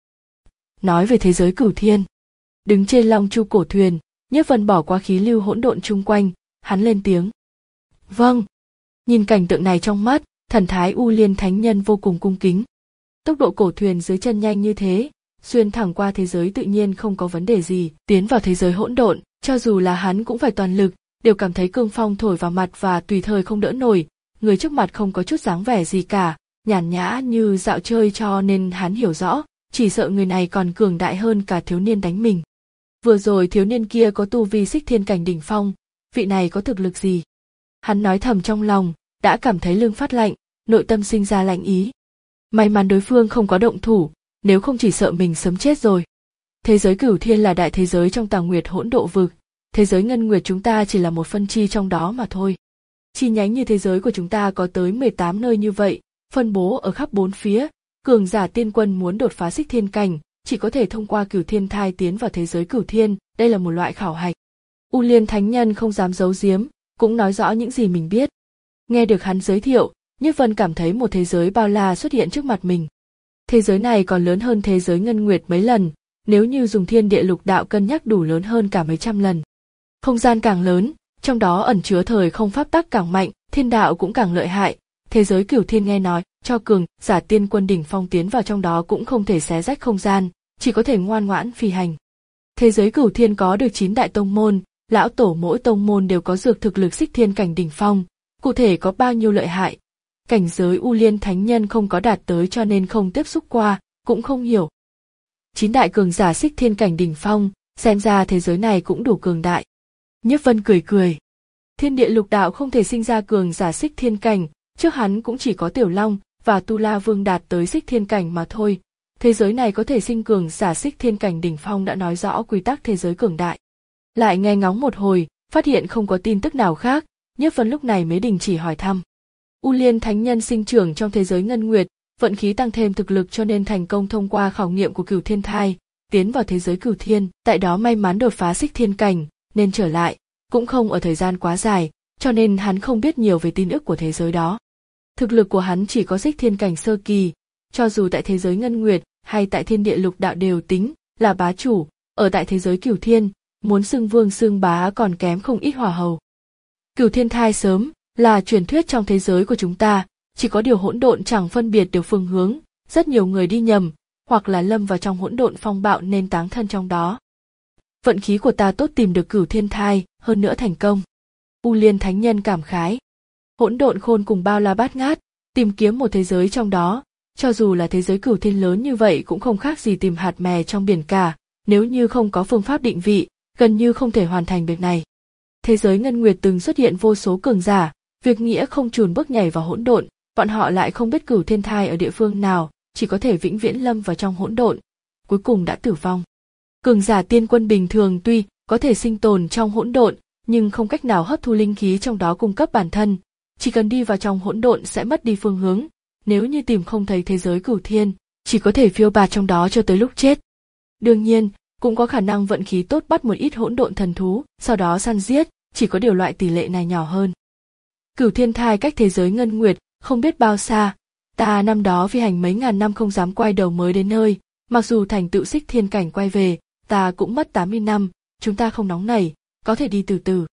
Nói về thế giới Cửu Thiên. Đứng trên long chu cổ thuyền, Nhiếp Vân bỏ qua khí lưu hỗn độn chung quanh, hắn lên tiếng. Vâng. Nhìn cảnh tượng này trong mắt, thần thái U Liên Thánh Nhân vô cùng cung kính. Tốc độ cổ thuyền dưới chân nhanh như thế, xuyên thẳng qua thế giới tự nhiên không có vấn đề gì, tiến vào thế giới hỗn độn, cho dù là hắn cũng phải toàn lực, đều cảm thấy cương phong thổi vào mặt và tùy thời không đỡ nổi, người trước mặt không có chút dáng vẻ gì cả, nhàn nhã như dạo chơi, cho nên hắn hiểu rõ, chỉ sợ người này còn cường đại hơn cả thiếu niên đánh mình. Vừa rồi thiếu niên kia có tu vi xích thiên cảnh đỉnh phong, vị này có thực lực gì? Hắn nói thầm trong lòng, đã cảm thấy lưng phát lạnh, nội tâm sinh ra lạnh ý. May mắn đối phương không có động thủ, nếu không chỉ sợ mình sớm chết rồi. Thế giới Cửu Thiên là đại thế giới trong Tà Nguyệt hỗn độ vực, thế giới Ngân Nguyệt chúng ta chỉ là một phân chi trong đó mà thôi. Chi nhánh như thế giới của chúng ta có tới mười tám nơi như vậy, phân bố ở khắp bốn phía, cường giả tiên quân muốn đột phá xích thiên cảnh, chỉ có thể thông qua Cửu Thiên Thai tiến vào thế giới Cửu Thiên, đây là một loại khảo hạch. U Liên Thánh Nhân không dám giấu giếm, cũng nói rõ những gì mình biết. Nghe được hắn giới thiệu, Nhiếp Vân cảm thấy một thế giới bao la xuất hiện trước mặt mình. Thế giới này còn lớn hơn thế giới Ngân Nguyệt mấy lần, nếu như dùng thiên địa lục đạo cân nhắc đủ lớn hơn cả mấy trăm lần. Không gian càng lớn, trong đó ẩn chứa thời không pháp tắc càng mạnh, thiên đạo cũng càng lợi hại. Thế giới Cửu Thiên nghe nói, cho cường giả tiên quân đỉnh phong tiến vào trong đó cũng không thể xé rách không gian, chỉ có thể ngoan ngoãn phi hành. Thế giới Cửu Thiên có được chín đại tông môn, lão tổ mỗi tông môn đều có dược thực lực xích thiên cảnh đỉnh phong, cụ thể có bao nhiêu lợi hại. Cảnh giới U Liên Thánh Nhân không có đạt tới cho nên không tiếp xúc qua, cũng không hiểu. Chín đại cường giả xích thiên cảnh đỉnh phong, xem ra thế giới này cũng đủ cường đại. Nhiếp Vân cười cười. Thiên địa lục đạo không thể sinh ra cường giả xích thiên cảnh, trước hắn cũng chỉ có Tiểu Long và Tu La Vương đạt tới xích thiên cảnh mà thôi. Thế giới này có thể sinh cường giả xích thiên cảnh đỉnh phong đã nói rõ quy tắc thế giới cường đại. Lại nghe ngóng một hồi, phát hiện không có tin tức nào khác, Nhiếp Vân lúc này mới đình chỉ hỏi thăm. U Liên Thánh Nhân sinh trưởng trong thế giới Ngân Nguyệt, vận khí tăng thêm thực lực cho nên thành công thông qua khảo nghiệm của Cửu Thiên Thai, tiến vào thế giới Cửu Thiên, tại đó may mắn đột phá xích thiên cảnh, nên trở lại, cũng không ở thời gian quá dài, cho nên hắn không biết nhiều về tin ức của thế giới đó. Thực lực của hắn chỉ có xích thiên cảnh sơ kỳ, cho dù tại thế giới Ngân Nguyệt hay tại thiên địa lục đạo đều tính là bá chủ, ở tại thế giới Cửu Thiên, muốn xưng vương xưng bá còn kém không ít hỏa hầu. Cửu Thiên Thai sớm là truyền thuyết trong thế giới của chúng ta, chỉ có điều hỗn độn chẳng phân biệt được phương hướng, rất nhiều người đi nhầm, hoặc là lâm vào trong hỗn độn phong bạo nên táng thân trong đó. Vận khí của ta tốt tìm được Cửu Thiên Thai, hơn nữa thành công. U Liên Thánh Nhân cảm khái. Hỗn độn khôn cùng bao la bát ngát, tìm kiếm một thế giới trong đó, cho dù là thế giới Cửu Thiên lớn như vậy cũng không khác gì tìm hạt mè trong biển cả, nếu như không có phương pháp định vị, gần như không thể hoàn thành việc này. Thế giới Ngân Nguyệt từng xuất hiện vô số cường giả, việc nghĩa không chùn bước nhảy vào hỗn độn, bọn họ lại không biết Cửu Thiên Thai ở địa phương nào, chỉ có thể vĩnh viễn lâm vào trong hỗn độn, cuối cùng đã tử vong. Cường giả tiên quân bình thường tuy có thể sinh tồn trong hỗn độn, nhưng không cách nào hấp thu linh khí trong đó cung cấp bản thân, chỉ cần đi vào trong hỗn độn sẽ mất đi phương hướng, nếu như tìm không thấy thế giới Cửu Thiên, chỉ có thể phiêu bạt trong đó cho tới lúc chết. Đương nhiên, cũng có khả năng vận khí tốt bắt một ít hỗn độn thần thú, sau đó săn giết, chỉ có điều loại tỷ lệ này nhỏ hơn. Cửu Thiên Thai cách thế giới Ngân Nguyệt không biết bao xa, ta năm đó phi hành mấy ngàn năm không dám quay đầu mới đến nơi, mặc dù thành tựu xích thiên cảnh quay về, ta cũng mất tám mươi năm, chúng ta không nóng nảy, có thể đi từ từ.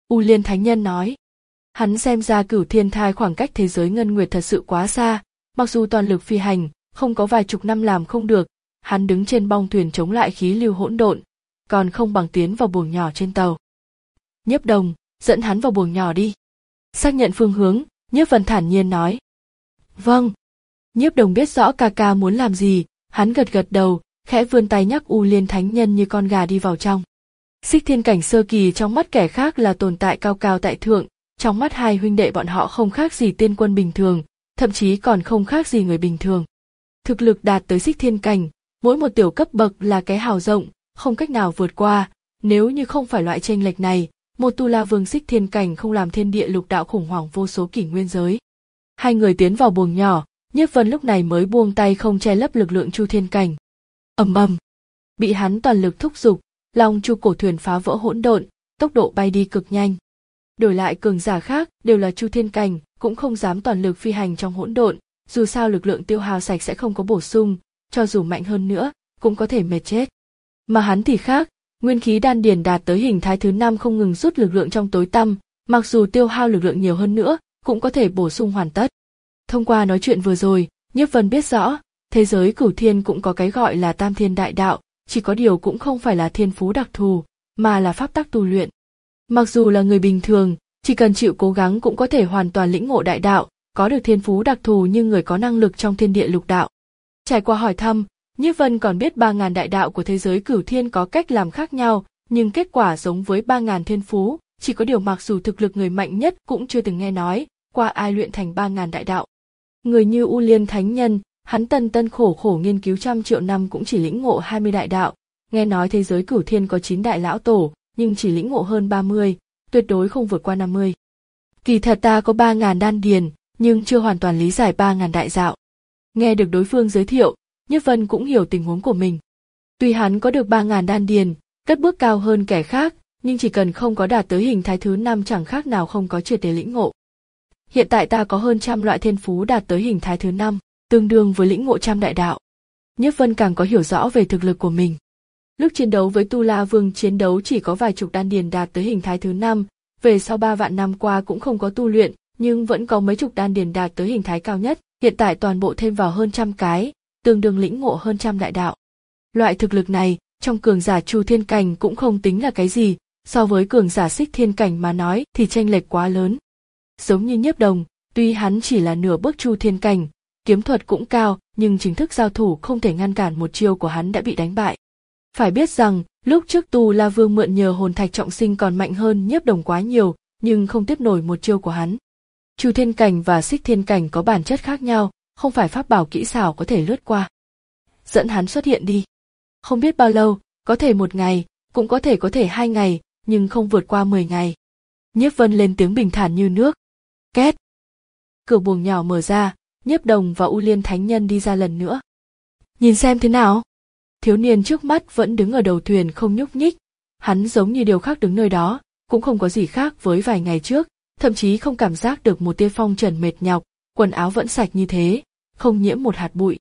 U Liên Thánh Nhân nói. Hắn xem ra Cửu Thiên Thai khoảng cách thế giới ngân nguyệt thật sự quá xa, mặc dù toàn lực phi hành, không có vài chục năm làm không được, hắn đứng trên bong thuyền chống lại khí lưu hỗn độn, còn không bằng tiến vào buồng nhỏ trên tàu. Nhiếp Đồng, dẫn hắn vào buồng nhỏ đi. Xác nhận phương hướng, Nhiếp Vân thản nhiên nói. Vâng. Nhiếp Đồng biết rõ ca ca muốn làm gì, hắn gật gật đầu, khẽ vươn tay nhắc U Liên Thánh Nhân như con gà đi vào trong. Xích Thiên cảnh sơ kỳ trong mắt kẻ khác là tồn tại cao cao tại thượng, trong mắt hai huynh đệ bọn họ không khác gì tiên quân bình thường, thậm chí còn không khác gì người bình thường. Thực lực đạt tới Xích Thiên cảnh, mỗi một tiểu cấp bậc là cái hào rộng, không cách nào vượt qua, nếu như không phải loại chênh lệch này, một Tu La Vương Xích Thiên cảnh không làm thiên địa lục đạo khủng hoảng vô số kỷ nguyên giới. Hai người tiến vào buồng nhỏ, Nhiếp Vân lúc này mới buông tay không che lấp lực lượng Chu Thiên cảnh. Ầm ầm, bị hắn toàn lực thúc giục, Long Chu cổ thuyền phá vỡ hỗn độn, tốc độ bay đi cực nhanh. Đổi lại cường giả khác đều là Chu Thiên cảnh, cũng không dám toàn lực phi hành trong hỗn độn, dù sao lực lượng tiêu hao sạch sẽ không có bổ sung, cho dù mạnh hơn nữa, cũng có thể mệt chết. Mà hắn thì khác, nguyên khí đan điền đạt tới hình thái thứ năm không ngừng rút lực lượng trong tối tăm, mặc dù tiêu hao lực lượng nhiều hơn nữa, cũng có thể bổ sung hoàn tất. Thông qua nói chuyện vừa rồi, Nhiếp Vân biết rõ, thế giới Cửu Thiên cũng có cái gọi là Tam Thiên Đại Đạo, chỉ có điều cũng không phải là thiên phú đặc thù, mà là pháp tắc tu luyện. Mặc dù là người bình thường, chỉ cần chịu cố gắng cũng có thể hoàn toàn lĩnh ngộ đại đạo, có được thiên phú đặc thù như người có năng lực trong thiên địa lục đạo. Trải qua hỏi thăm, Nhiếp Vân còn biết ba ngàn đại đạo của thế giới Cửu Thiên có cách làm khác nhau, nhưng kết quả giống với ba ngàn thiên phú, chỉ có điều mặc dù thực lực người mạnh nhất cũng chưa từng nghe nói qua ai luyện thành ba ngàn đại đạo. Người như U Liên Thánh Nhân, hắn tân tân khổ khổ nghiên cứu trăm triệu năm cũng chỉ lĩnh ngộ hai mươi đại đạo, nghe nói thế giới Cửu Thiên có chín đại lão tổ, nhưng chỉ lĩnh ngộ hơn ba mươi, tuyệt đối không vượt qua năm mươi. Kỳ thật ta có ba ngàn đan điền, nhưng chưa hoàn toàn lý giải ba ngàn đại đạo. Nghe được đối phương giới thiệu, Nhiếp Vân cũng hiểu tình huống của mình. Tuy hắn có được ba ngàn đan điền, cất bước cao hơn kẻ khác, nhưng chỉ cần không có đạt tới hình thái thứ năm chẳng khác nào không có triệt để lĩnh ngộ. Hiện tại ta có hơn trăm loại thiên phú đạt tới hình thái thứ năm, tương đương với lĩnh ngộ trăm đại đạo. Nhiếp Vân càng có hiểu rõ về thực lực của mình. Lúc chiến đấu với Tu La Vương chiến đấu chỉ có vài chục đan điền đạt tới hình thái thứ năm, về sau ba vạn năm qua cũng không có tu luyện, nhưng vẫn có mấy chục đan điền đạt tới hình thái cao nhất, hiện tại toàn bộ thêm vào hơn trăm cái, tương đương lĩnh ngộ hơn trăm đại đạo. Loại thực lực này, trong cường giả Chu Thiên cảnh cũng không tính là cái gì, so với cường giả Xích Thiên cảnh mà nói thì chênh lệch quá lớn. Giống như Nhiếp Đồng, tuy hắn chỉ là nửa bước Chu Thiên cảnh, kiếm thuật cũng cao, nhưng chính thức giao thủ không thể ngăn cản một chiêu của hắn đã bị đánh bại. Phải biết rằng, lúc trước Tu La Vương mượn nhờ hồn thạch trọng sinh còn mạnh hơn Nhiếp Đồng quá nhiều, nhưng không tiếp nổi một chiêu của hắn. Chu Thiên cảnh và Xích Thiên cảnh có bản chất khác nhau, không phải pháp bảo kỹ xảo có thể lướt qua. Dẫn hắn xuất hiện đi. Không biết bao lâu, có thể một ngày, cũng có thể có thể hai ngày, nhưng không vượt qua mười ngày. Nhiếp Vân lên tiếng bình thản như nước. Két. Cửa buồng nhỏ mở ra, Nhiếp Đồng và U Liên Thánh Nhân đi ra lần nữa. Nhìn xem thế nào? Thiếu niên trước mắt vẫn đứng ở đầu thuyền không nhúc nhích, hắn giống như điều khác đứng nơi đó, cũng không có gì khác với vài ngày trước, thậm chí không cảm giác được một tia phong trần mệt nhọc, quần áo vẫn sạch như thế, không nhiễm một hạt bụi.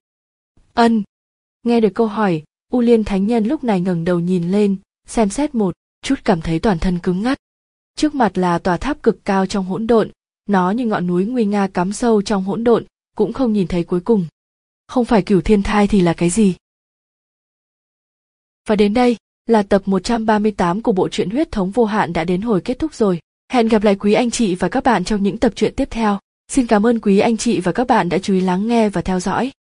Ân. Nghe được câu hỏi, U Liên Thánh Nhân lúc này ngẩng đầu nhìn lên, xem xét một chút cảm thấy toàn thân cứng ngắt. Trước mặt là tòa tháp cực cao trong hỗn độn, nó như ngọn núi nguy nga cắm sâu trong hỗn độn, cũng không nhìn thấy cuối cùng. Không phải Cửu Thiên Thai thì là cái gì? Và đến đây là tập một trăm ba mươi tám của bộ truyện Huyết Thống Vô Hạn đã đến hồi kết thúc rồi. Hẹn gặp lại quý anh chị và các bạn trong những tập truyện tiếp theo. Xin cảm ơn quý anh chị và các bạn đã chú ý lắng nghe và theo dõi.